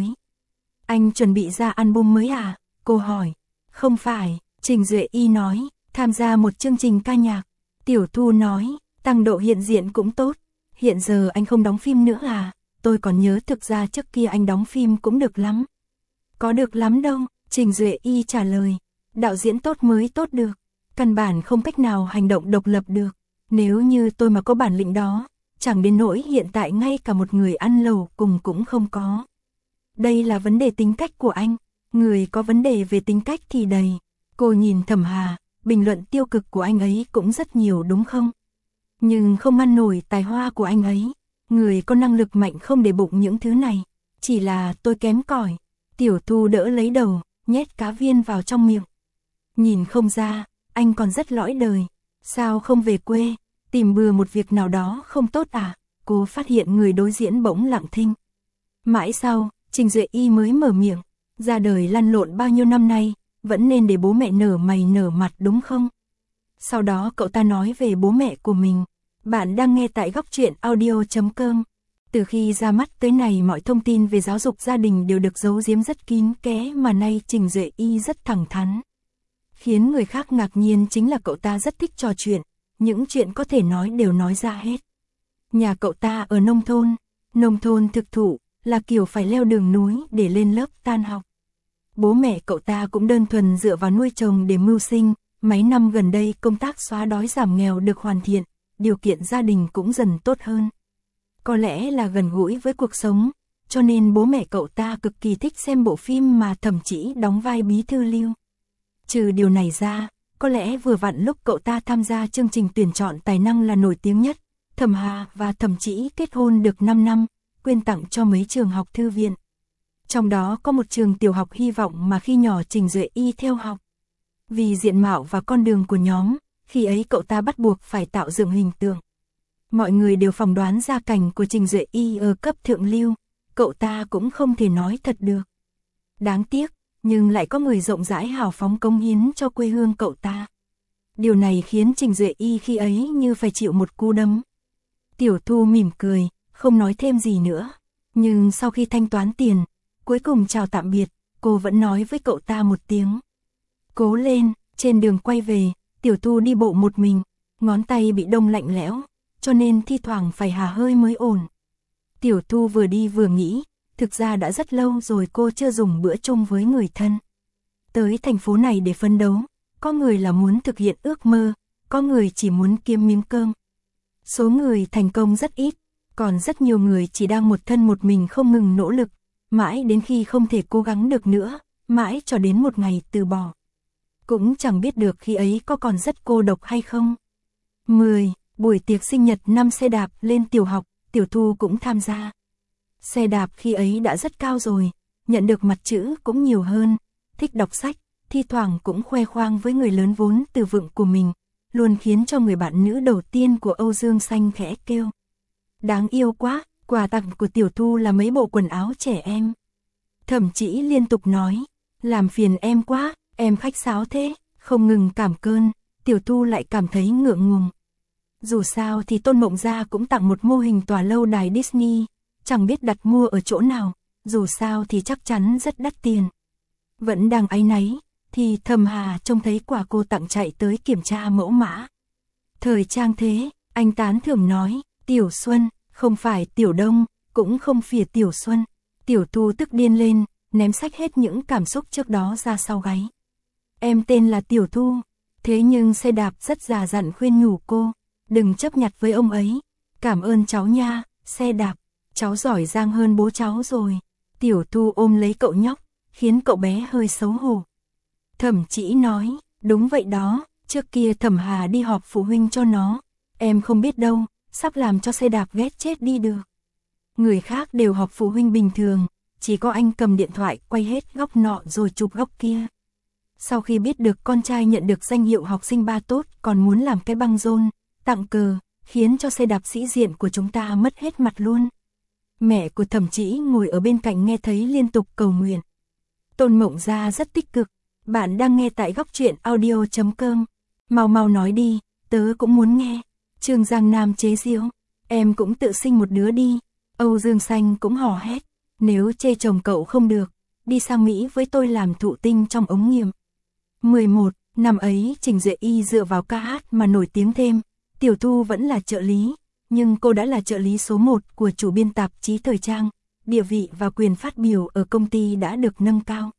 Anh chuẩn bị ra album mới à? Cô hỏi. Không phải, Trình Duệ Y nói, tham gia một chương trình ca nhạc. Tiểu Thu nói, tăng độ hiện diện cũng tốt. Hiện giờ anh không đóng phim nữa à? Tôi còn nhớ thực ra trước kia anh đóng phim cũng được lắm. Có được lắm đâu, Trình Duệ Y trả lời. Đạo diễn tốt mới tốt được. Căn bản không cách nào hành động độc lập được. Nếu như tôi mà có bản lĩnh đó, chẳng đến nỗi hiện tại ngay cả một người ăn lẩu cùng cũng không có. Đây là vấn đề tính cách của anh. Người có vấn đề về tính cách thì đầy. Cô nhìn Thẩm Hà, bình luận tiêu cực của anh ấy cũng rất nhiều đúng không? Nhưng không ngăn nổi tài hoa của anh ấy. Người có năng lực mạnh không để bụng những thứ này. Chỉ là tôi kém cỏi. Tiểu Thu đỡ lấy đầu, nhét cá viên vào trong miệng. Nhìn không ra, anh còn rất lõi đời. Sao không về quê, tìm bừa một việc nào đó không tốt à? Cô phát hiện người đối diễn bỗng lặng thinh. Mãi sau, Trình Duệ Y mới mở miệng. Ra đời lăn lộn bao nhiêu năm nay, vẫn nên để bố mẹ nở mày nở mặt đúng không? Sau đó cậu ta nói về bố mẹ của mình. Bạn đang nghe tại góc truyện audio chấm com. Từ khi ra mắt tới nay mọi thông tin về giáo dục gia đình đều được giấu giếm rất kín kẽ mà nay Trình Duệ Y rất thẳng thắn. Khiến người khác ngạc nhiên chính là cậu ta rất thích trò chuyện, những chuyện có thể nói đều nói ra hết. Nhà cậu ta ở nông thôn, nông thôn thực thụ, là kiểu phải leo đường núi để lên lớp tan học. Bố mẹ cậu ta cũng đơn thuần dựa vào nuôi trồng để mưu sinh, mấy năm gần đây công tác xóa đói giảm nghèo được hoàn thiện, điều kiện gia đình cũng dần tốt hơn. Có lẽ là gần gũi với cuộc sống, cho nên bố mẹ cậu ta cực kỳ thích xem bộ phim mà Thẩm Chỉ đóng vai Bí Thư Lưu. Trừ điều này ra, có lẽ vừa vặn lúc cậu ta tham gia chương trình tuyển chọn tài năng là nổi tiếng nhất, Thẩm Hà và Thẩm Chỉ kết hôn được năm năm, quyên tặng cho mấy trường học thư viện. Trong đó có một trường tiểu học hy vọng mà khi nhỏ Trình Duệ Y theo học. Vì diện mạo và con đường của nhóm, khi ấy cậu ta bắt buộc phải tạo dựng hình tượng. Mọi người đều phỏng đoán gia cảnh của Trình Duệ Y ở cấp thượng lưu, cậu ta cũng không thể nói thật được. Đáng tiếc, nhưng lại có người rộng rãi hào phóng cống hiến cho quê hương cậu ta. Điều này khiến Trình Duệ Y khi ấy như phải chịu một cú đấm. Tiểu Thu mỉm cười, không nói thêm gì nữa. Nhưng sau khi thanh toán tiền, cuối cùng chào tạm biệt, cô vẫn nói với cậu ta một tiếng. Cố lên, trên đường quay về, Tiểu Thu đi bộ một mình, ngón tay bị đông lạnh lẽo, cho nên thi thoảng phải hà hơi mới ổn. Tiểu Thu vừa đi vừa nghĩ, thực ra đã rất lâu rồi cô chưa dùng bữa chung với người thân. Tới thành phố này để phấn đấu, có người là muốn thực hiện ước mơ, có người chỉ muốn kiếm miếng cơm. Số người thành công rất ít, còn rất nhiều người chỉ đang một thân một mình không ngừng nỗ lực, mãi đến khi không thể cố gắng được nữa, mãi cho đến một ngày từ bỏ. Cũng chẳng biết được khi ấy có còn rất cô độc hay không. mười. Buổi tiệc sinh nhật năm xe đạp lên tiểu học, Tiểu Thu cũng tham gia. Xe đạp khi ấy đã rất cao rồi, nhận được mặt chữ cũng nhiều hơn, thích đọc sách, thi thoảng cũng khoe khoang với người lớn vốn từ vựng của mình, luôn khiến cho người bạn nữ đầu tiên của Âu Dương Xanh khẽ kêu. Đáng yêu quá, quà tặng của Tiểu Thu là mấy bộ quần áo trẻ em. Thẩm Chỉ liên tục nói, làm phiền em quá, em khách sáo thế, không ngừng cảm cơn, Tiểu Thu lại cảm thấy ngượng ngùng. Dù sao thì Tôn Mộng Gia cũng tặng một mô hình tòa lâu đài Disney, chẳng biết đặt mua ở chỗ nào, dù sao thì chắc chắn rất đắt tiền. Vẫn đang áy náy, thì Thẩm Hà trông thấy quà cô tặng chạy tới kiểm tra mẫu mã. Thời trang thế, anh tán thưởng nói, Tiểu Xuân, không phải Tiểu Đông, cũng không phìa Tiểu Xuân. Tiểu Thu tức điên lên, ném sách hết những cảm xúc trước đó ra sau gáy. Em tên là Tiểu Thu, thế nhưng xe đạp rất già dặn khuyên nhủ cô, đừng chấp nhặt với ông ấy, cảm ơn cháu nha, xe đạp, cháu giỏi giang hơn bố cháu rồi. Tiểu Thu ôm lấy cậu nhóc, khiến cậu bé hơi xấu hổ. Thẩm Chỉ nói, đúng vậy đó, trước kia Thẩm Hà đi họp phụ huynh cho nó, em không biết đâu, sắp làm cho xe đạp ghét chết đi được. Người khác đều họp phụ huynh bình thường, chỉ có anh cầm điện thoại quay hết góc nọ rồi chụp góc kia. Sau khi biết được con trai nhận được danh hiệu học sinh ba tốt còn muốn làm cái băng rôn, tặng cờ, khiến cho xe đạp sĩ diện của chúng ta mất hết mặt luôn. Mẹ của Thẩm Chỉ ngồi ở bên cạnh nghe thấy liên tục cầu nguyện. Tôn Mộng Gia rất tích cực, bạn đang nghe tại góc truyện audio chấm com. Mau mau nói đi, tớ cũng muốn nghe. Trương Giang Nam chế giễu, em cũng tự sinh một đứa đi. Âu Dương Xanh cũng hò hét, nếu chê chồng cậu không được, đi sang Mỹ với tôi làm thụ tinh trong ống nghiệm. mười một. Năm ấy Trình Duệ Y dựa vào ca hát mà nổi tiếng thêm, Tiểu Thu vẫn là trợ lý, nhưng cô đã là trợ lý số một của chủ biên tạp chí thời trang, địa vị và quyền phát biểu ở công ty đã được nâng cao.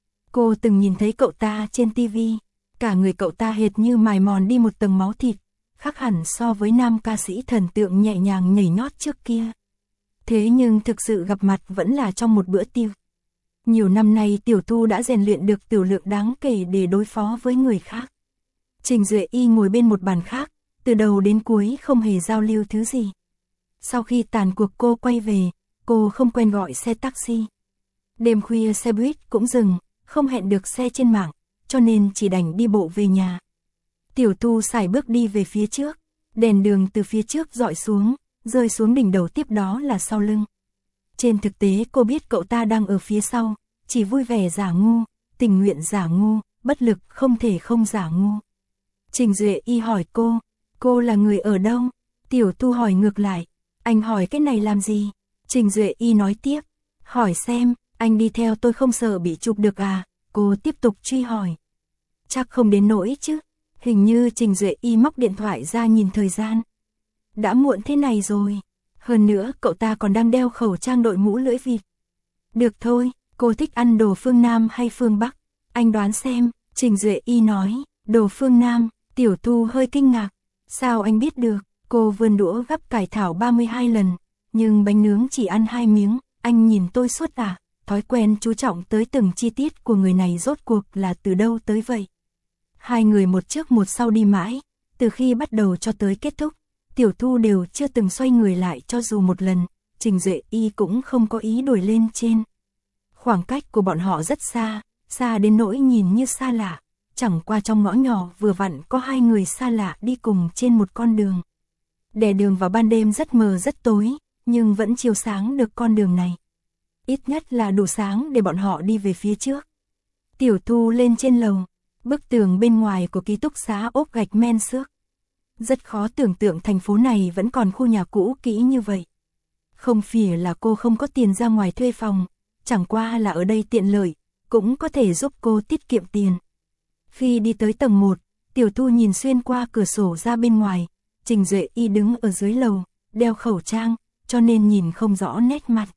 Cô từng nhìn thấy cậu ta trên ti vi, cả người cậu ta hệt như mài mòn đi một tầng máu thịt, khác hẳn so với nam ca sĩ thần tượng nhẹ nhàng nhảy nhót trước kia. Thế nhưng thực sự gặp mặt vẫn là trong một bữa tiệc. Nhiều năm nay Tiểu Thu đã rèn luyện được tiểu lượng đáng kể để đối phó với người khác. Trình Duệ Y ngồi bên một bàn khác, từ đầu đến cuối không hề giao lưu thứ gì. Sau khi tàn cuộc cô quay về, cô không quen gọi xe taxi. Đêm khuya xe buýt cũng dừng, không hẹn được xe trên mạng, cho nên chỉ đành đi bộ về nhà. Tiểu Thu sải bước đi về phía trước, đèn đường từ phía trước dọi xuống, rơi xuống đỉnh đầu tiếp đó là sau lưng. Trên thực tế cô biết cậu ta đang ở phía sau, chỉ vui vẻ giả ngu, tình nguyện giả ngu, bất lực không thể không giả ngu. Trình Duệ Y hỏi cô, cô là người ở đâu? Tiểu Thu hỏi ngược lại, anh hỏi cái này làm gì? Trình Duệ Y nói tiếp, hỏi xem, anh đi theo tôi không sợ bị chụp được à? Cô tiếp tục truy hỏi. Chắc không đến nỗi chứ, hình như Trình Duệ Y móc điện thoại ra nhìn thời gian. Đã muộn thế này rồi, hơn nữa cậu ta còn đang đeo khẩu trang đội mũ lưỡi vịt. Được thôi, cô thích ăn đồ phương Nam hay phương Bắc? Anh đoán xem, Trình Duệ Y nói, đồ phương Nam. Tiểu Thu hơi kinh ngạc, sao anh biết được? Cô vươn đũa gắp cải thảo ba mươi hai lần, nhưng bánh nướng chỉ ăn hai miếng, anh nhìn tôi suốt à? Thói quen chú trọng tới từng chi tiết của người này rốt cuộc là từ đâu tới vậy? Hai người một trước một sau đi mãi, từ khi bắt đầu cho tới kết thúc, Tiểu Thu đều chưa từng xoay người lại cho dù một lần, Trình Duệ Y cũng không có ý đuổi lên trên. Khoảng cách của bọn họ rất xa, xa đến nỗi nhìn như xa lạ, chẳng qua trong ngõ nhỏ vừa vặn có hai người xa lạ đi cùng trên một con đường. Đèn đường vào ban đêm rất mờ rất tối, nhưng vẫn chiếu sáng được con đường này. Ít nhất là đủ sáng để bọn họ đi về phía trước. Tiểu Thu lên trên lầu, bức tường bên ngoài của ký túc xá ốp gạch men xước. Rất khó tưởng tượng thành phố này vẫn còn khu nhà cũ kỹ như vậy. Không phải là cô không có tiền ra ngoài thuê phòng, chẳng qua là ở đây tiện lợi, cũng có thể giúp cô tiết kiệm tiền. Khi đi tới tầng một, Tiểu Thu nhìn xuyên qua cửa sổ ra bên ngoài, Trình Duệ Y đứng ở dưới lầu, đeo khẩu trang, cho nên nhìn không rõ nét mặt.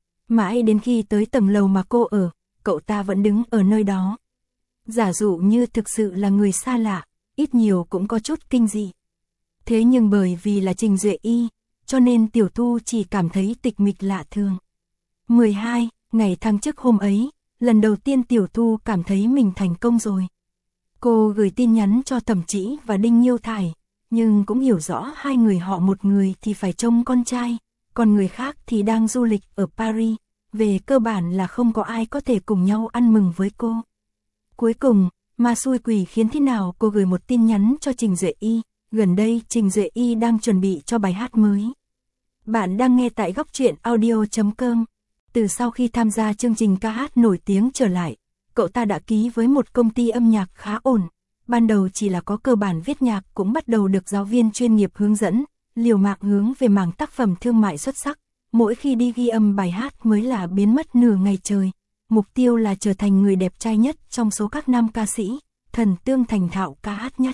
Mãi đến khi tới tầng lầu mà cô ở, cậu ta vẫn đứng ở nơi đó. Giả dụ như thực sự là người xa lạ, ít nhiều cũng có chút kinh dị. Thế nhưng bởi vì là Trình Duệ Y, cho nên Tiểu Thu chỉ cảm thấy tịch mịch lạ thường. mười hai, ngày thăng chức hôm ấy, lần đầu tiên Tiểu Thu cảm thấy mình thành công rồi. Cô gửi tin nhắn cho Thẩm Trĩ và Đinh Nhiêu Thải, nhưng cũng hiểu rõ hai người họ, một người thì phải trông con trai, còn người khác thì đang du lịch ở Paris, về cơ bản là không có ai có thể cùng nhau ăn mừng với cô. Cuối cùng, mà xui quỷ khiến thế nào cô gửi một tin nhắn cho Trình Duệ Y, gần đây Trình Duệ Y đang chuẩn bị cho bài hát mới. Bạn đang nghe tại góc truyện audio chấm com. Từ sau khi tham gia chương trình ca hát nổi tiếng trở lại, cậu ta đã ký với một công ty âm nhạc khá ổn. Ban đầu chỉ là có cơ bản viết nhạc, cũng bắt đầu được giáo viên chuyên nghiệp hướng dẫn, liều mạng hướng về mảng tác phẩm thương mại xuất sắc. Mỗi khi đi ghi âm bài hát mới là biến mất nửa ngày trời. Mục tiêu là trở thành người đẹp trai nhất trong số các nam ca sĩ, thần tương thành thạo ca hát nhất.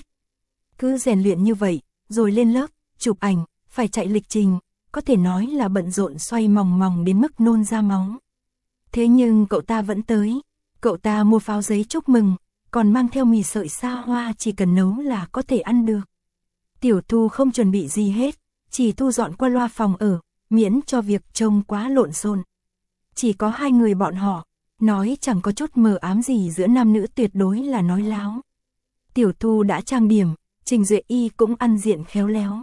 Cứ rèn luyện như vậy, rồi lên lớp, chụp ảnh, phải chạy lịch trình, có thể nói là bận rộn xoay mòng mòng đến mức nôn ra máu. Thế nhưng cậu ta vẫn tới, cậu ta mua pháo giấy chúc mừng, còn mang theo mì sợi xa hoa, chỉ cần nấu là có thể ăn được. Tiểu Thu không chuẩn bị gì hết, chỉ thu dọn qua loa phòng ở, miễn cho việc trông quá lộn xộn. Chỉ có hai người bọn họ, nói chẳng có chút mờ ám gì giữa nam nữ, tuyệt đối là nói láo. Tiểu Thu đã trang điểm, Trình Duệ Y cũng ăn diện khéo léo.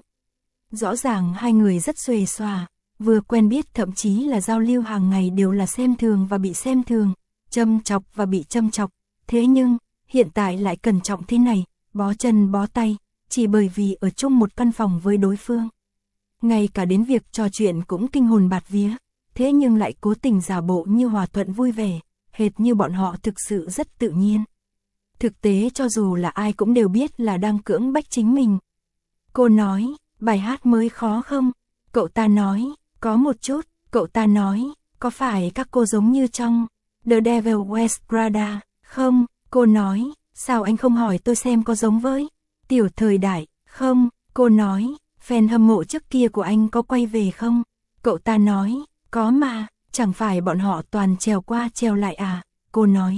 Rõ ràng hai người rất xuề xòa, vừa quen biết thậm chí là giao lưu hàng ngày đều là xem thường và bị xem thường, châm chọc và bị châm chọc. Thế nhưng, hiện tại lại cẩn trọng thế này, bó chân bó tay, chỉ bởi vì ở chung một căn phòng với đối phương. Ngay cả đến việc trò chuyện cũng kinh hồn bạt vía, thế nhưng lại cố tình giả bộ như hòa thuận vui vẻ, hệt như bọn họ thực sự rất tự nhiên. Thực tế cho dù là ai cũng đều biết là đang cưỡng bách chính mình. Cô nói, bài hát mới khó không? Cậu ta nói, có một chút. Cậu ta nói, có phải các cô giống như trong The Devil Wears Prada không? Cô nói, sao anh không hỏi tôi xem có giống với Tiểu Thời Đại không? Cô nói, fan hâm mộ trước kia của anh có quay về không? Cậu ta nói, có mà, chẳng phải bọn họ toàn trèo qua trèo lại à? Cô nói,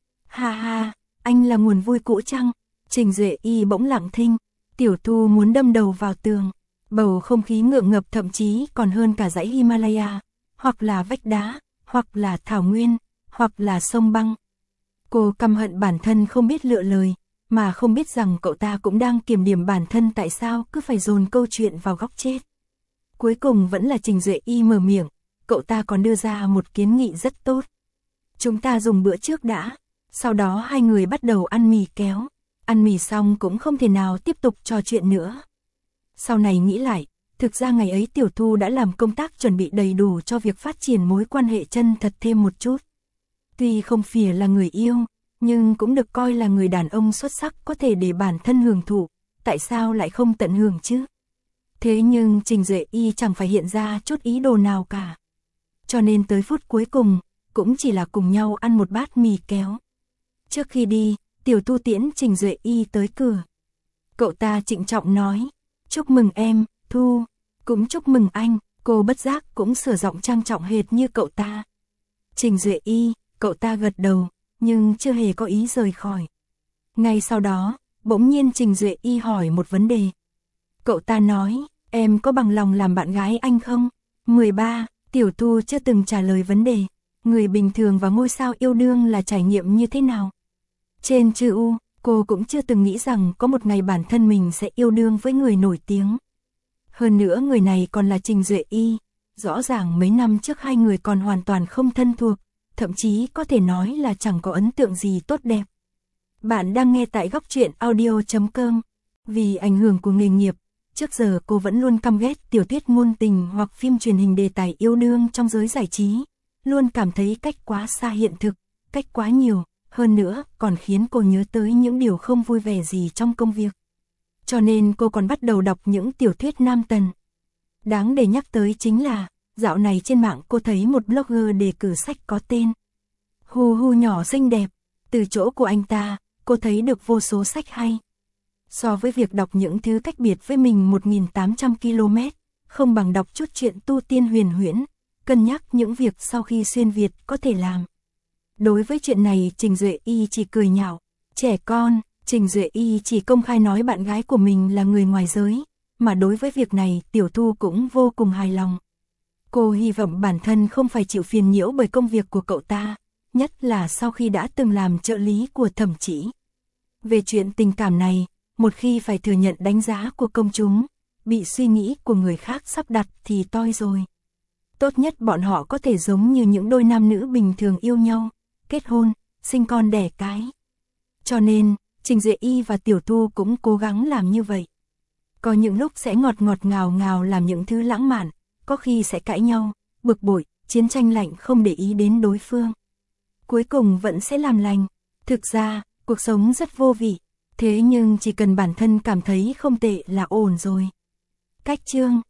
ha ha, anh là nguồn vui cũ chăng? Trình Duệ Y bỗng lặng thinh, Tiểu Thu muốn đâm đầu vào tường. Bầu không khí ngượng ngập thậm chí còn hơn cả dãy Himalaya, hoặc là vách đá, hoặc là thảo nguyên, hoặc là sông băng. Cô căm hận bản thân không biết lựa lời, mà không biết rằng cậu ta cũng đang kiểm điểm bản thân tại sao cứ phải dồn câu chuyện vào góc chết. Cuối cùng vẫn là Trình Duệ Y mở miệng, cậu ta còn đưa ra một kiến nghị rất tốt. Chúng ta dùng bữa trước đã, sau đó hai người bắt đầu ăn mì kéo. Ăn mì xong cũng không thể nào tiếp tục trò chuyện nữa. Sau này nghĩ lại, thực ra ngày ấy Tiểu Thu đã làm công tác chuẩn bị đầy đủ cho việc phát triển mối quan hệ chân thật thêm một chút. Tuy không phải là người yêu, nhưng cũng được coi là người đàn ông xuất sắc có thể để bản thân hưởng thụ, tại sao lại không tận hưởng chứ? Thế nhưng Trình Duệ Y chẳng phải hiện ra chút ý đồ nào cả. Cho nên tới phút cuối cùng, cũng chỉ là cùng nhau ăn một bát mì kéo. Trước khi đi, Tiểu Thu tiễn Trình Duệ Y tới cửa. Cậu ta trịnh trọng nói, chúc mừng em, Thu, cũng chúc mừng anh. Cô bất giác cũng sửa giọng trang trọng hệt như cậu ta. Trình Duệ Y, cậu ta gật đầu, nhưng chưa hề có ý rời khỏi. Ngay sau đó, bỗng nhiên Trình Duệ Y hỏi một vấn đề. Cậu ta nói, em có bằng lòng làm bạn gái anh không? mười ba, Tiểu Thu chưa từng trả lời vấn đề. Người bình thường và ngôi sao yêu đương là trải nghiệm như thế nào? Trên chữ U, cô cũng chưa từng nghĩ rằng có một ngày bản thân mình sẽ yêu đương với người nổi tiếng. Hơn nữa người này còn là Trình Duệ Y. Rõ ràng mấy năm trước hai người còn hoàn toàn không thân thuộc, thậm chí có thể nói là chẳng có ấn tượng gì tốt đẹp. Bạn đang nghe tại góc truyện audio chấm com. Vì ảnh hưởng của nghề nghiệp, trước giờ cô vẫn luôn căm ghét tiểu thuyết ngôn tình hoặc phim truyền hình đề tài yêu đương trong giới giải trí. Luôn cảm thấy cách quá xa hiện thực, cách quá nhiều, hơn nữa còn khiến cô nhớ tới những điều không vui vẻ gì trong công việc. Cho nên cô còn bắt đầu đọc những tiểu thuyết nam tần. Đáng để nhắc tới chính là, dạo này trên mạng cô thấy một blogger đề cử sách có tên Hu Hu nhỏ xinh đẹp. Từ chỗ của anh ta, cô thấy được vô số sách hay. So với việc đọc những thứ cách biệt với mình một nghìn tám trăm ki lô mét, không bằng đọc chút chuyện tu tiên huyền huyễn, cân nhắc những việc sau khi xuyên Việt có thể làm. Đối với chuyện này Trình Duệ Y chỉ cười nhạo, trẻ con. Trình Duệ Y chỉ công khai nói bạn gái của mình là người ngoài giới, mà đối với việc này Tiểu Thu cũng vô cùng hài lòng. Cô hy vọng bản thân không phải chịu phiền nhiễu bởi công việc của cậu ta, nhất là sau khi đã từng làm trợ lý của Thẩm Chỉ. Về chuyện tình cảm này, một khi phải thừa nhận đánh giá của công chúng, bị suy nghĩ của người khác sắp đặt thì toi rồi. Tốt nhất bọn họ có thể giống như những đôi nam nữ bình thường yêu nhau, kết hôn, sinh con đẻ cái. Cho nên, Trình Duệ Y và Tiểu Thu cũng cố gắng làm như vậy. Có những lúc sẽ ngọt ngọt ngào ngào làm những thứ lãng mạn, có khi sẽ cãi nhau, bực bội, chiến tranh lạnh không để ý đến đối phương. Cuối cùng vẫn sẽ làm lành. Thực ra, cuộc sống rất vô vị, thế nhưng chỉ cần bản thân cảm thấy không tệ là ổn rồi. Cách chương